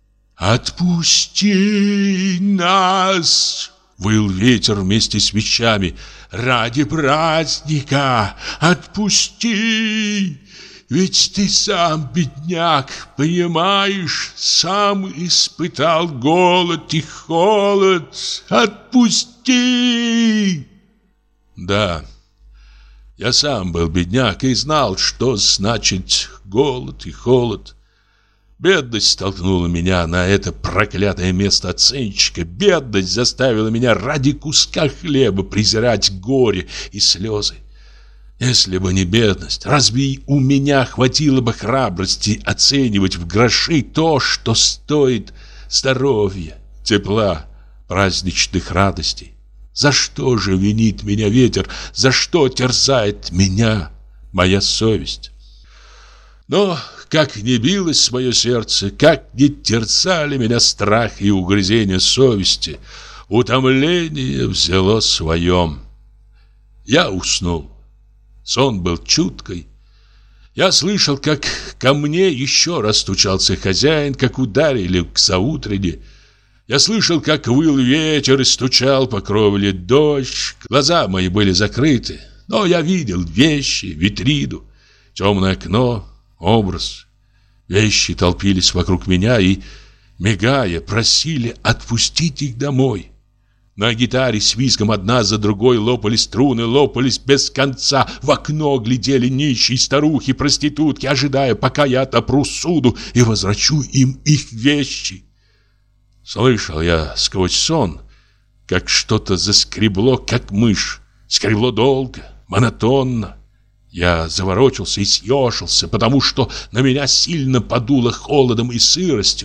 «Отпусти нас!» — выл ветер вместе с вещами. «Ради праздника! Отпусти! Ведь ты сам, бедняк, понимаешь, сам испытал голод и холод. Отпусти!» Да, я сам был бедняк и знал, что значит голод и холод. Бедность столкнула меня на это проклятое место оценщика. Бедность заставила меня ради куска хлеба презирать горе и слезы. Если бы не бедность, разве у меня хватило бы храбрости оценивать в гроши то, что стоит здоровья, тепла, праздничных радостей? За что же винит меня ветер? За что терзает меня моя совесть? Но как не билось мое сердце, как не терзали меня страх и угрызение совести, утомление взяло свое. Я уснул. Сон был чуткий. Я слышал, как ко мне еще раз стучался хозяин, как ударили к заутренне. Я слышал, как выл ветер и стучал по кровле дождь. Глаза мои были закрыты, но я видел вещи, витрину, темное окно, образ. Вещи толпились вокруг меня и, мигая, просили отпустить их домой. На гитаре с визгом одна за другой лопались струны, лопались без конца. В окно глядели нищие старухи, проститутки, ожидая, пока я отопру суду и возвращу им их вещи. Слышал я сквозь сон, как что-то заскребло, как мышь. Скребло долго, монотонно. Я заворочился и съежился, потому что на меня сильно подуло холодом и сыростью.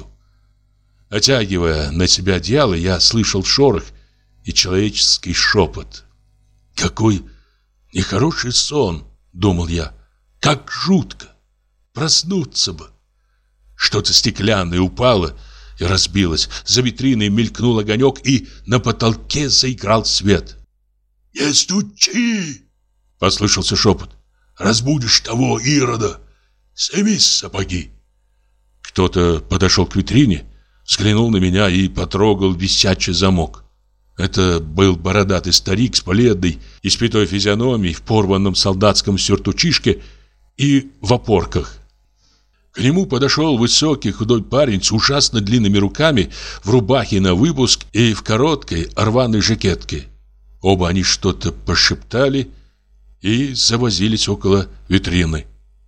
Натягивая на себя одеяло, я слышал шорох и человеческий шепот. «Какой нехороший сон!» — думал я. «Как жутко! Проснуться бы!» Что-то стеклянное упало и разбилось. За витриной мелькнул огонек, и на потолке заиграл свет. «Не стучи!» — послышался шепот. «Разбудишь того Ирода! Сними сапоги!» Кто-то подошел к витрине, взглянул на меня и потрогал висячий замок. Это был бородатый старик с бледной, испятой физиономией, в порванном солдатском сюртучишке и в опорках. К нему подошел высокий худой парень с ужасно длинными руками, в рубахе на выпуск и в короткой рваной жакетке. Оба они что-то пошептали и завозились около витрины.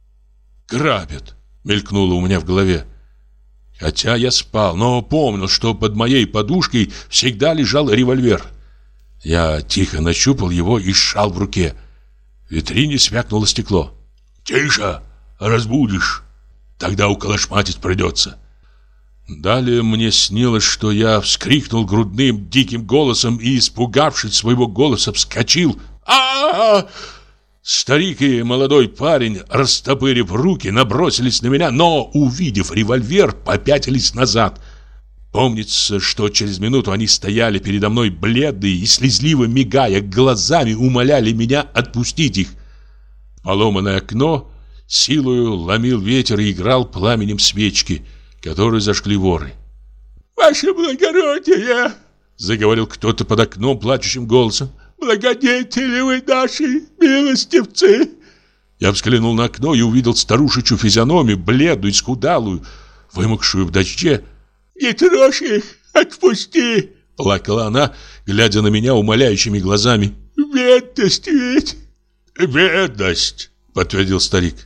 «Грабят!» — мелькнуло у меня в голове. Хотя я спал, но помнил, что под моей подушкой всегда лежал револьвер. Я тихо нащупал его и сжал в руке. В витрине свякнуло стекло. «Тише! Разбудишь! Тогда уколошматить придется!» Далее мне снилось, что я вскрикнул грудным диким голосом и, испугавшись своего голоса, вскочил. «А-а-а!» Старик и молодой парень, растопырив руки, набросились на меня, но, увидев револьвер, попятились назад. Помнится, что через минуту они стояли передо мной бледные и, слезливо мигая глазами, умоляли меня отпустить их. Поломанное окно силою ломил ветер и играл пламенем свечки, которые зажгли воры. «Ваше благородие!» — заговорил кто-то под окном плачущим голосом. «Благодетели вы наши, милостивцы!» Я взглянул на окно и увидел старушечью физиономию, бледную, исхудалую, вымокшую в дожде. «Не трожь их, отпусти!» — плакала она, глядя на меня умоляющими глазами. «Бедность ведь!» «Бедность!» — подтвердил старик.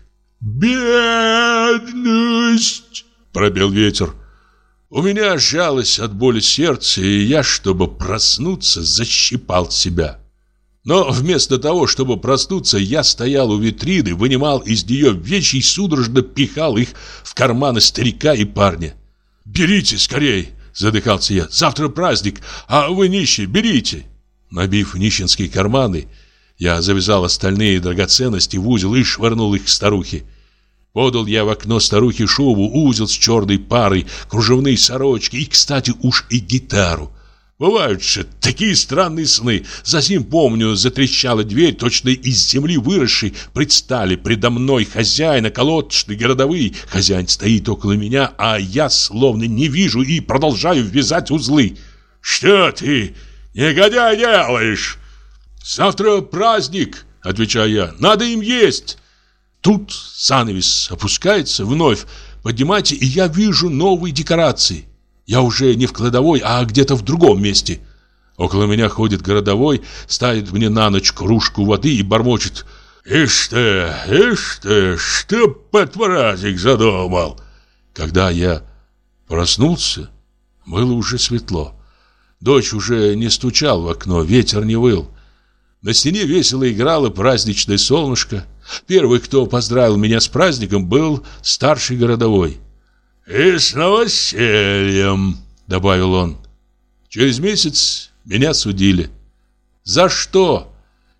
«Бедность!» — пробил ветер. У меня сжалось от боли сердце, и я, чтобы проснуться, защипал себя. Но вместо того, чтобы проснуться, я стоял у витрины, вынимал из нее вещи и судорожно пихал их в карманы старика и парня. «Берите скорей!» — задыхался я. «Завтра праздник, а вы нищие, берите!» Набив нищенские карманы, я завязал остальные драгоценности в узел и швырнул их к старухе. Подал я в окно старухе шубу, узел с черной парой, кружевные сорочки и, кстати, уж и гитару. Бывают же такие странные сны. Затем, помню, затрещала дверь, точно из земли выросшей. Предстали предо мной хозяин, околоточный, городовые. Хозяин стоит около меня, а я словно не вижу и продолжаю вязать узлы. «Что ты, негодяй, делаешь?» «Завтра праздник», — отвечаю я, — «надо им есть». Тут занавес опускается вновь. Поднимайте, и я вижу новые декорации. Я уже не в кладовой, а где-то в другом месте. Около меня ходит городовой, ставит мне на ночь кружку воды и бормочет: ишь ты, что под праздник задумал?» Когда я проснулся, было уже светло. Дождь уже не стучал в окно, ветер не выл. На стене весело играло праздничное солнышко. Первый, кто поздравил меня с праздником, был старший городовой. «И с новосельем», — добавил он. Через месяц меня судили. За что?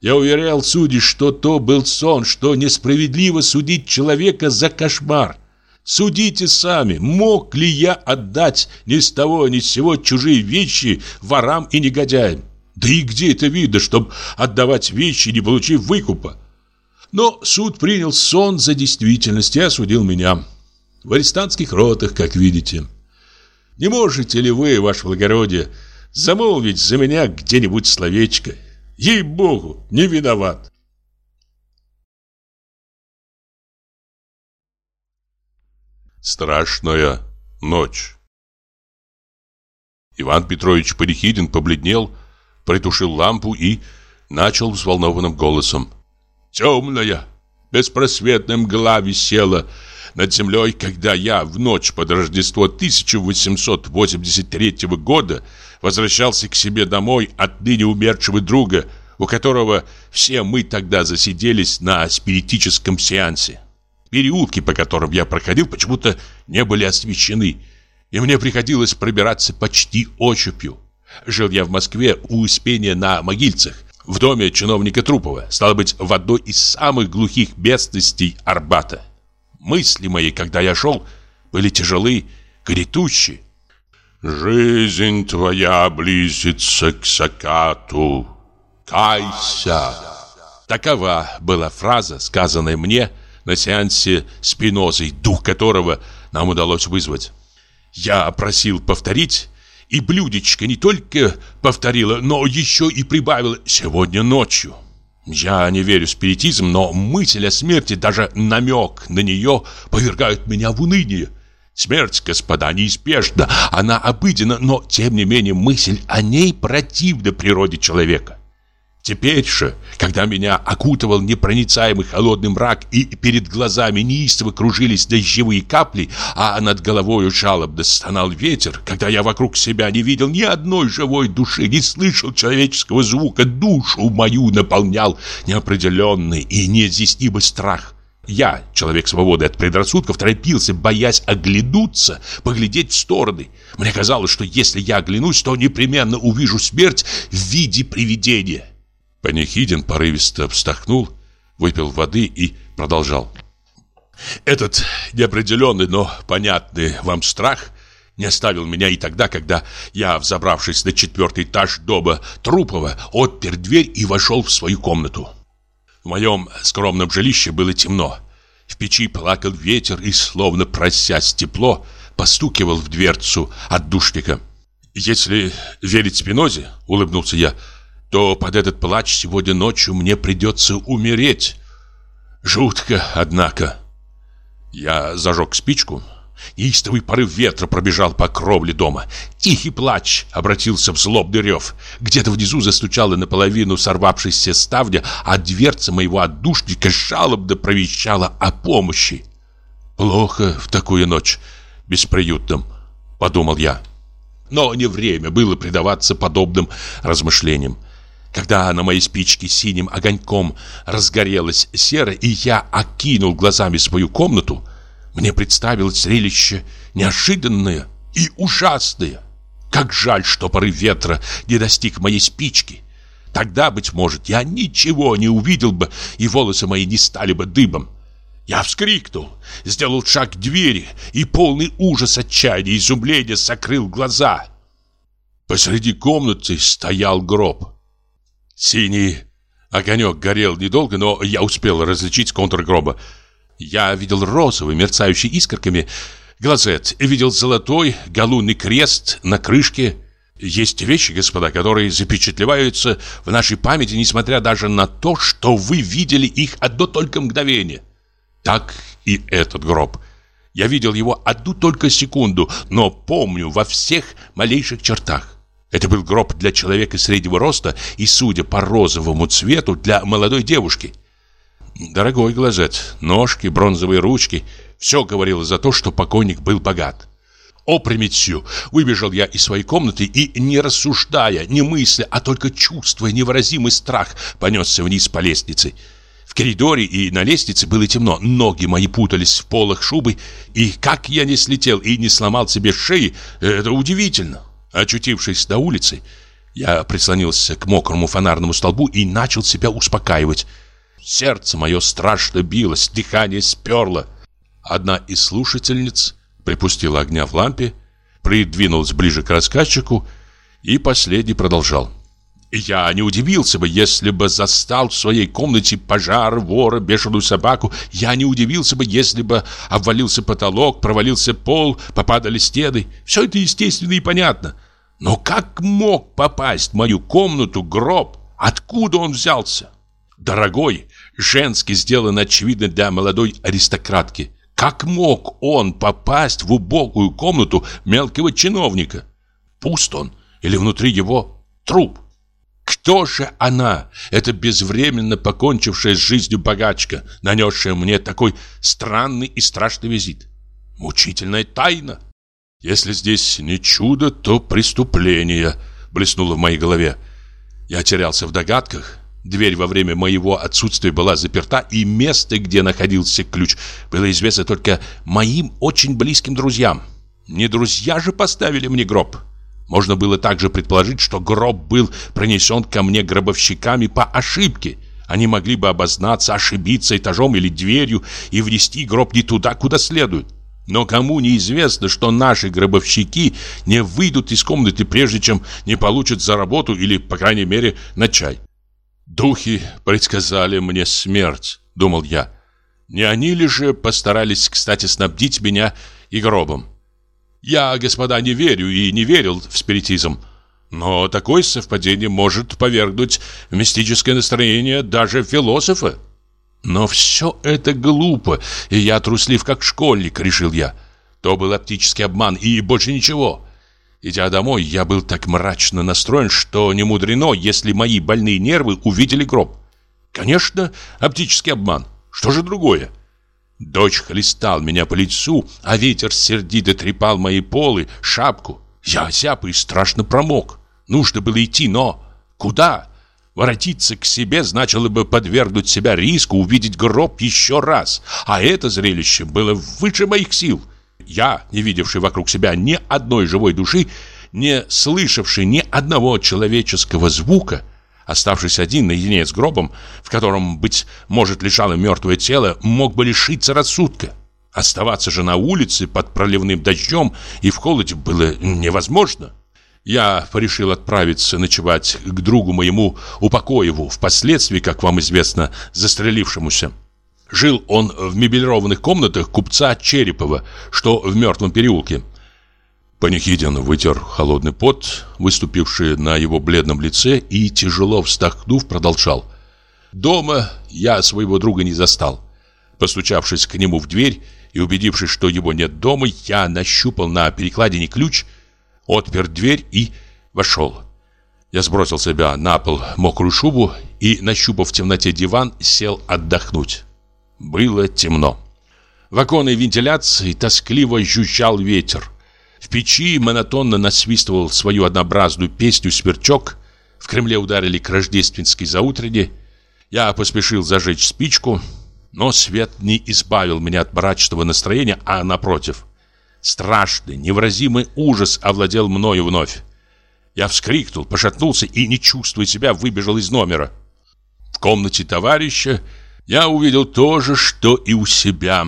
Я уверял судей, что то был сон, что несправедливо судить человека за кошмар. Судите сами, мог ли я отдать ни с того ни с сего чужие вещи ворам и негодяям? Да и где это видно, чтобы отдавать вещи, не получив выкупа? Но суд принял сон за действительность и осудил меня. В арестантских ротах, как видите. Не можете ли вы, ваше благородие, замолвить за меня где-нибудь словечко? Ей-богу, не виноват. Страшная ночь. Иван Петрович Панихидин побледнел, притушил лампу и начал взволнованным голосом. Темная, беспросветная мгла висела над землей, когда я в ночь под Рождество 1883 года возвращался к себе домой от ныне умершего друга, у которого все мы тогда засиделись на спиритическом сеансе. Переулки, по которым я проходил, почему-то не были освещены, и мне приходилось пробираться почти ощупью. Жил я в Москве у Успения на Могильцах, в доме чиновника Трупова, стало быть, в одной из самых глухих местностей Арбата. Мысли мои, когда я шел, были тяжелы, гнетущие. «Жизнь твоя близится к закату, кайся!» Такова была фраза, сказанная мне на сеансе Спинозой, дух которого нам удалось вызвать. Я просил повторить, и блюдечко не только повторила, но еще и прибавила «сегодня ночью». Я не верю в спиритизм, но мысль о смерти, даже намек на нее, повергают меня в уныние. Смерть, господа, неизбежна, она обыденна, но, тем не менее, мысль о ней противна природе человека. Теперь же, когда меня окутывал непроницаемый холодный мрак и перед глазами неистово кружились дождевые капли, а над головою жалобно стонал ветер, когда я вокруг себя не видел ни одной живой души, не слышал человеческого звука, душу мою наполнял неопределенный и неизъяснимый страх. Я, человек свободы от предрассудков, торопился, боясь оглянуться, поглядеть в стороны. Мне казалось, что если я оглянусь, то непременно увижу смерть в виде привидения. Панихидин порывисто вздохнул, выпил воды и продолжал. Этот неопределенный, но понятный вам страх не оставил меня и тогда, когда я, взобравшись на 4-й этаж дома Трупова, отпер дверь и вошел в свою комнату. В моем скромном жилище было темно. В печи плакал ветер и, словно просясь тепло, постукивал в дверцу отдушника. «Если верить Спинозе, — улыбнулся я, — то под этот плач сегодня ночью мне придется умереть. Жутко, однако». Я зажег спичку. Неистовый порыв ветра пробежал по кровле дома. Тихий плач обратился в злобный рев. Где-то внизу застучала наполовину сорвавшаяся ставня, а дверца моего отдушника жалобно провещала о помощи. «Плохо в такую ночь бесприютным», — подумал я. Но не время было предаваться подобным размышлениям. Когда на моей спичке синим огоньком разгорелась сера, и я окинул глазами свою комнату, мне представилось зрелище неожиданное и ужасное. Как жаль, что порыв ветра не достиг моей спички. Тогда, быть может, я ничего не увидел бы, и волосы мои не стали бы дыбом. Я вскрикнул, сделал шаг к двери, и полный ужас, отчаяния и изумления закрыл глаза. Посреди комнаты стоял гроб. Синий огонек горел недолго, но я успел различить контур гроба. Я видел розовый, мерцающий искорками, глазет, видел золотой галунный крест на крышке. Есть вещи, господа, которые запечатлеваются в нашей памяти, несмотря даже на то, что вы видели их одно только мгновение. Так и этот гроб. Я видел его одну только секунду, но помню во всех малейших чертах. Это был гроб для человека среднего роста и, судя по розовому цвету, для молодой девушки. Дорогой глазет, ножки, бронзовые ручки — все говорило за то, что покойник был богат. Опрометью выбежал я из своей комнаты и, не рассуждая, не мысля, а только чувствуя невыразимый страх, понесся вниз по лестнице. В коридоре и на лестнице было темно, ноги мои путались в полах шубы, и как я не слетел и не сломал себе шеи, это удивительно. Очутившись на улице, Я прислонился к мокрому фонарному столбу и начал себя успокаивать. Сердце мое страшно билось, дыхание сперло. Одна из слушательниц припустила огня в лампе, придвинулась ближе к рассказчику, и последний продолжал. Я не удивился бы, если бы застал в своей комнате пожар, вора, бешеную собаку. Я не удивился бы, если бы обвалился потолок, провалился пол, попадали стены. Все это естественно и понятно. Но как мог попасть в мою комнату гроб? Откуда он взялся? Дорогой, женский, сделан, очевидно, для молодой аристократки. Как мог он попасть в убогую комнату мелкого чиновника? Пуст он или внутри его труп? Кто же она, эта безвременно покончившая с жизнью богачка, нанесшая мне такой странный и страшный визит? Мучительная тайна. Если здесь не чудо, то преступление, блеснуло в моей голове. Я терялся в догадках. Дверь во время моего отсутствия была заперта, и место, где находился ключ, было известно только моим очень близким друзьям. Не друзья же поставили мне гроб. Можно было также предположить, что гроб был принесен ко мне гробовщиками по ошибке. Они могли бы обознаться, ошибиться этажом или дверью и внести гроб не туда, куда следует. Но кому неизвестно, что наши гробовщики не выйдут из комнаты, прежде чем не получат за работу или, по крайней мере, на чай. «Духи предсказали мне смерть», — думал я. «Не они ли же постарались, кстати, снабдить меня и гробом? Я, господа, не верю и не верил в спиритизм. Но такое совпадение может повергнуть в мистическое настроение даже философа. Но все это глупо, и я труслив, как школьник, решил я. То был оптический обман и больше ничего». Идя домой, я был так мрачно настроен, что не мудрено, если мои больные нервы увидели гроб. Конечно, оптический обман. Что же другое? Дождь хлестал меня по лицу, а ветер сердито трепал мои полы, шапку. Я озяб и страшно промок. Нужно было идти, но куда? Воротиться к себе значило бы подвергнуть себя риску увидеть гроб еще раз. А это зрелище было выше моих сил. Я, не видевший вокруг себя ни одной живой души, не слышавший ни одного человеческого звука, оставшись один наедине с гробом, в котором, быть может, лежало мертвое тело, мог бы лишиться рассудка. Оставаться же на улице под проливным дождем и в холоде было невозможно. Я решил отправиться ночевать к другу моему Упокоеву, впоследствии, как вам известно, застрелившемуся. Жил он в меблированных комнатах купца Черепова, что в Мертвом переулке. Панихидин вытер холодный пот, выступивший на его бледном лице, и, тяжело вздохнув, продолжал. Дома я своего друга не застал. Постучавшись к нему в дверь и убедившись, что его нет дома, я нащупал на перекладине ключ, отпер дверь и вошел. Я сбросил с себя на пол мокрую шубу и, нащупав в темноте диван, сел отдохнуть. Было темно. В оконной вентиляции тоскливо жужжал ветер. В печи монотонно насвистывал свою однообразную песню сверчок. В Кремле ударили к рождественской заутрене. Я поспешил зажечь спичку, но свет не избавил меня от мрачного настроения, а напротив. Страшный, невыразимый ужас овладел мною вновь. Я вскрикнул, пошатнулся и, не чувствуя себя, выбежал из номера. В комнате товарища я увидел то же, что и у себя.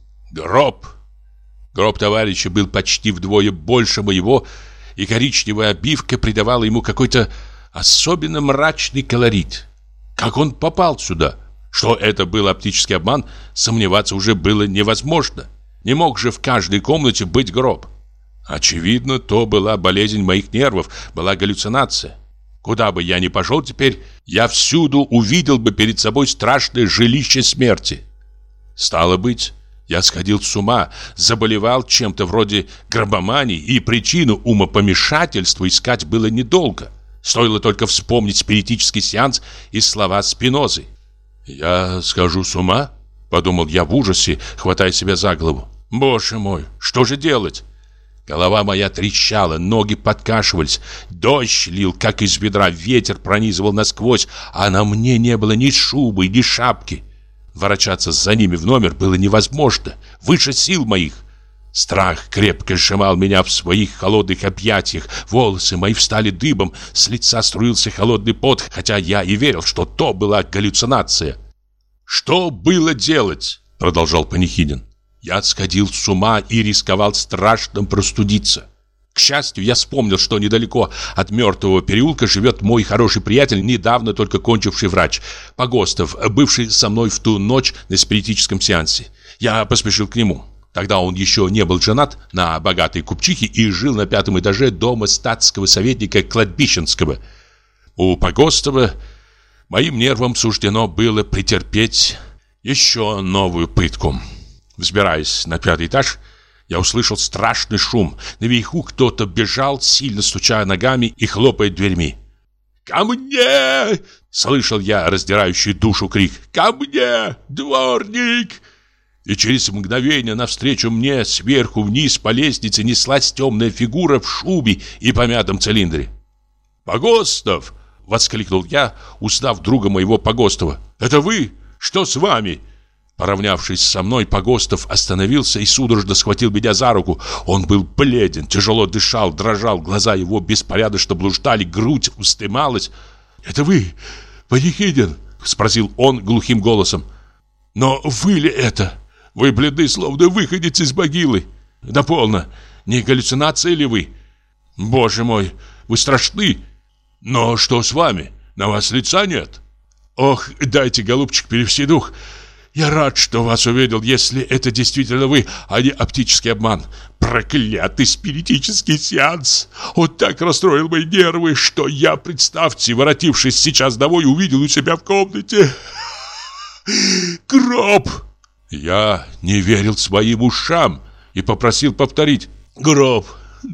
Гроб. Гроб товарища был почти вдвое больше моего, и коричневая обивка придавала ему какой-то особенно мрачный колорит. Как он попал сюда? Что это был оптический обман, сомневаться уже было невозможно. Не мог же в каждой комнате быть гроб. Очевидно, то была болезнь моих нервов, была галлюцинация. Куда бы я ни пошел теперь, я всюду увидел бы перед собой страшное жилище смерти. Стало быть, я сходил с ума, заболевал чем-то вроде гробомании, и причину умопомешательства искать было недолго. Стоило только вспомнить спиритический сеанс и слова Спинозы. «Я схожу с ума?» — подумал я в ужасе, хватая себя за голову. «Боже мой, что же делать?» Голова моя трещала, ноги подкашивались, дождь лил, как из ведра, ветер пронизывал насквозь, а на мне не было ни шубы, ни шапки. Ворочаться за ними в номер было невозможно, выше сил моих. Страх крепко сжимал меня в своих холодных объятиях. Волосы мои встали дыбом, с лица струился холодный пот, хотя я и верил, что то была галлюцинация. «Что было делать?» — продолжал Панихидин. «Я сходил с ума и рисковал страшно простудиться. К счастью, я вспомнил, что недалеко от Мертвого переулка живет мой хороший приятель, недавно только кончивший врач, Погостов, бывший со мной в ту ночь на спиритическом сеансе. Я поспешил к нему. Тогда он еще не был женат на богатой купчихе и жил на 5-м этаже дома статского советника Кладбищенского. У Погостова моим нервам суждено было претерпеть еще новую пытку. Взбираясь на 5-й этаж, я услышал страшный шум. Наверху кто-то бежал, сильно стуча ногами и хлопая дверьми. «Ко мне!» — слышал я раздирающий душу крик. «Ко мне, дворник!» И через мгновение навстречу мне сверху вниз по лестнице неслась темная фигура в шубе и помятом цилиндре. «Погостов!» — воскликнул я, узнав друга моего Погостова. «Это вы? Что с вами?» Поравнявшись со мной, Погостов остановился и судорожно схватил меня за руку. Он был бледен, тяжело дышал, дрожал, глаза его беспорядочно блуждали, грудь вздымалась. «Это вы, Панихидин?» — спросил он глухим голосом. «Но вы ли это? Вы бледны, словно выходец из могилы. Да полно, не галлюцинация ли вы? Боже мой, вы страшны. Но что с вами? На вас лица нет? Ох, дайте, голубчик, перевести дух. Я рад, что вас увидел, если это действительно вы, а не оптический обман. Проклятый спиритический сеанс. Он так расстроил мои нервы, что я, представьте, воротившись сейчас домой, увидел у себя в комнате гроб. Я не верил своим ушам и попросил повторить. «Гроб,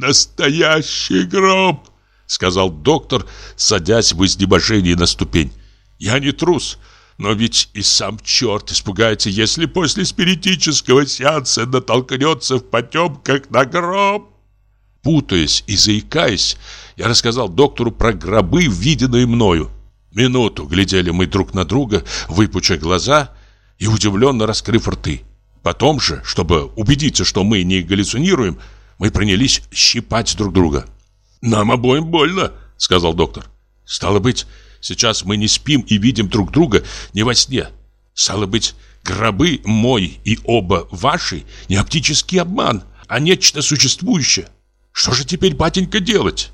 настоящий гроб», — сказал доктор, садясь в изнеможении на ступень. «Я не трус, но ведь и сам черт испугается, если после спиритического сеанса натолкнется в потемках на гроб». Путаясь и заикаясь, я рассказал доктору про гробы, виденные мною. Минуту глядели мы друг на друга, выпуча глаза и удивленно раскрыв рты. Потом же, чтобы убедиться, что мы не галлюцинируем, мы принялись щипать друг друга. «Нам обоим больно», — сказал доктор. «Стало быть, сейчас мы не спим и видим друг друга не во сне. Стало быть, гробы мой и оба ваши не оптический обман, а нечто существующее. Что же теперь, батенька, делать?»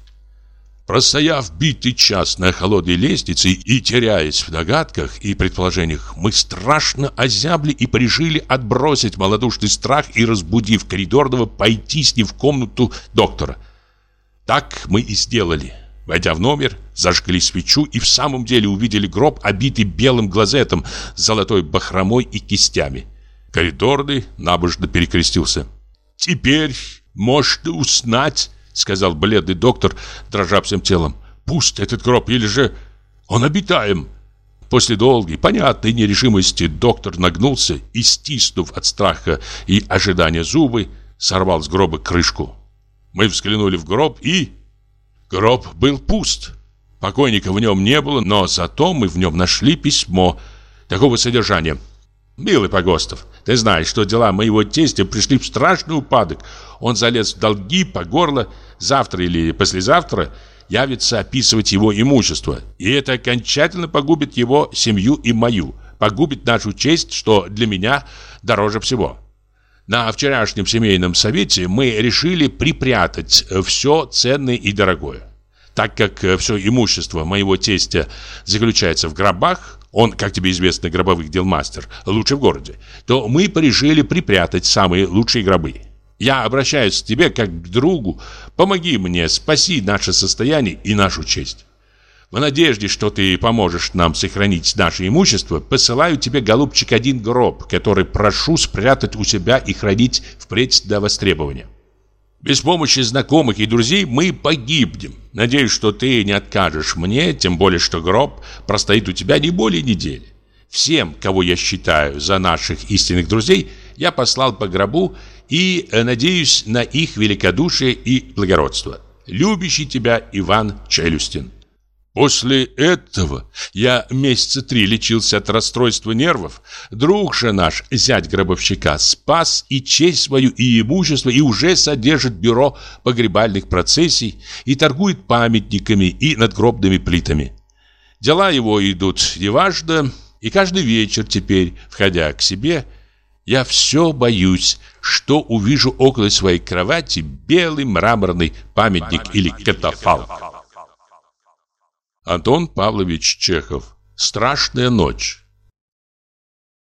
Простояв битый час на холодной лестнице и теряясь в догадках и предположениях, мы страшно озябли и порешили отбросить малодушный страх и, разбудив коридорного, пойти с ним в комнату доктора. Так мы и сделали. Войдя в номер, зажгли свечу и в самом деле увидели гроб, обитый белым глазетом с золотой бахромой и кистями. Коридорный набожно перекрестился. «Теперь можно уснать», — сказал бледный доктор, дрожа всем телом. «Пусть этот гроб, или же он обитаем». После долгой, понятной нерешимости доктор нагнулся и, стиснув от страха и ожидания зубы, сорвал с гроба крышку. Мы взглянули в гроб, и гроб был пуст. Покойника в нем не было, но зато мы в нем нашли письмо такого содержания. «Милый Погостов, ты знаешь, что дела моего тестя пришли в страшный упадок. Он залез в долги по горло. Завтра или послезавтра явится описывать его имущество. И это окончательно погубит его семью и мою. Погубит нашу честь, что для меня дороже всего. На вчерашнем семейном совете мы решили припрятать все ценное и дорогое. Так как все имущество моего тестя заключается в гробах, он, как тебе известно, гробовых дел мастер, лучший в городе, то мы порешили припрятать самые лучшие гробы. Я обращаюсь к тебе как к другу. Помоги мне, спаси наше состояние и нашу честь. В надежде, что ты поможешь нам сохранить наше имущество, посылаю тебе, голубчик, один гроб, который прошу спрятать у себя и хранить впредь до востребования. Без помощи знакомых и друзей мы погибнем. Надеюсь, что ты не откажешь мне, тем более, что гроб простоит у тебя не более недели. Всем, кого я считаю за наших истинных друзей, я послал по гробу и надеюсь на их великодушие и благородство. Любящий тебя Иван Челюстин. После этого я месяца 3 лечился от расстройства нервов. Друг же наш, зять гробовщика, спас и честь свою, и имущество, и уже содержит бюро погребальных процессий, и торгует памятниками и надгробными плитами. Дела его идут неважно, и каждый вечер теперь, входя к себе, я все боюсь, что увижу около своей кровати белый мраморный памятник или катафалк. Антон Павлович Чехов. Страшная ночь.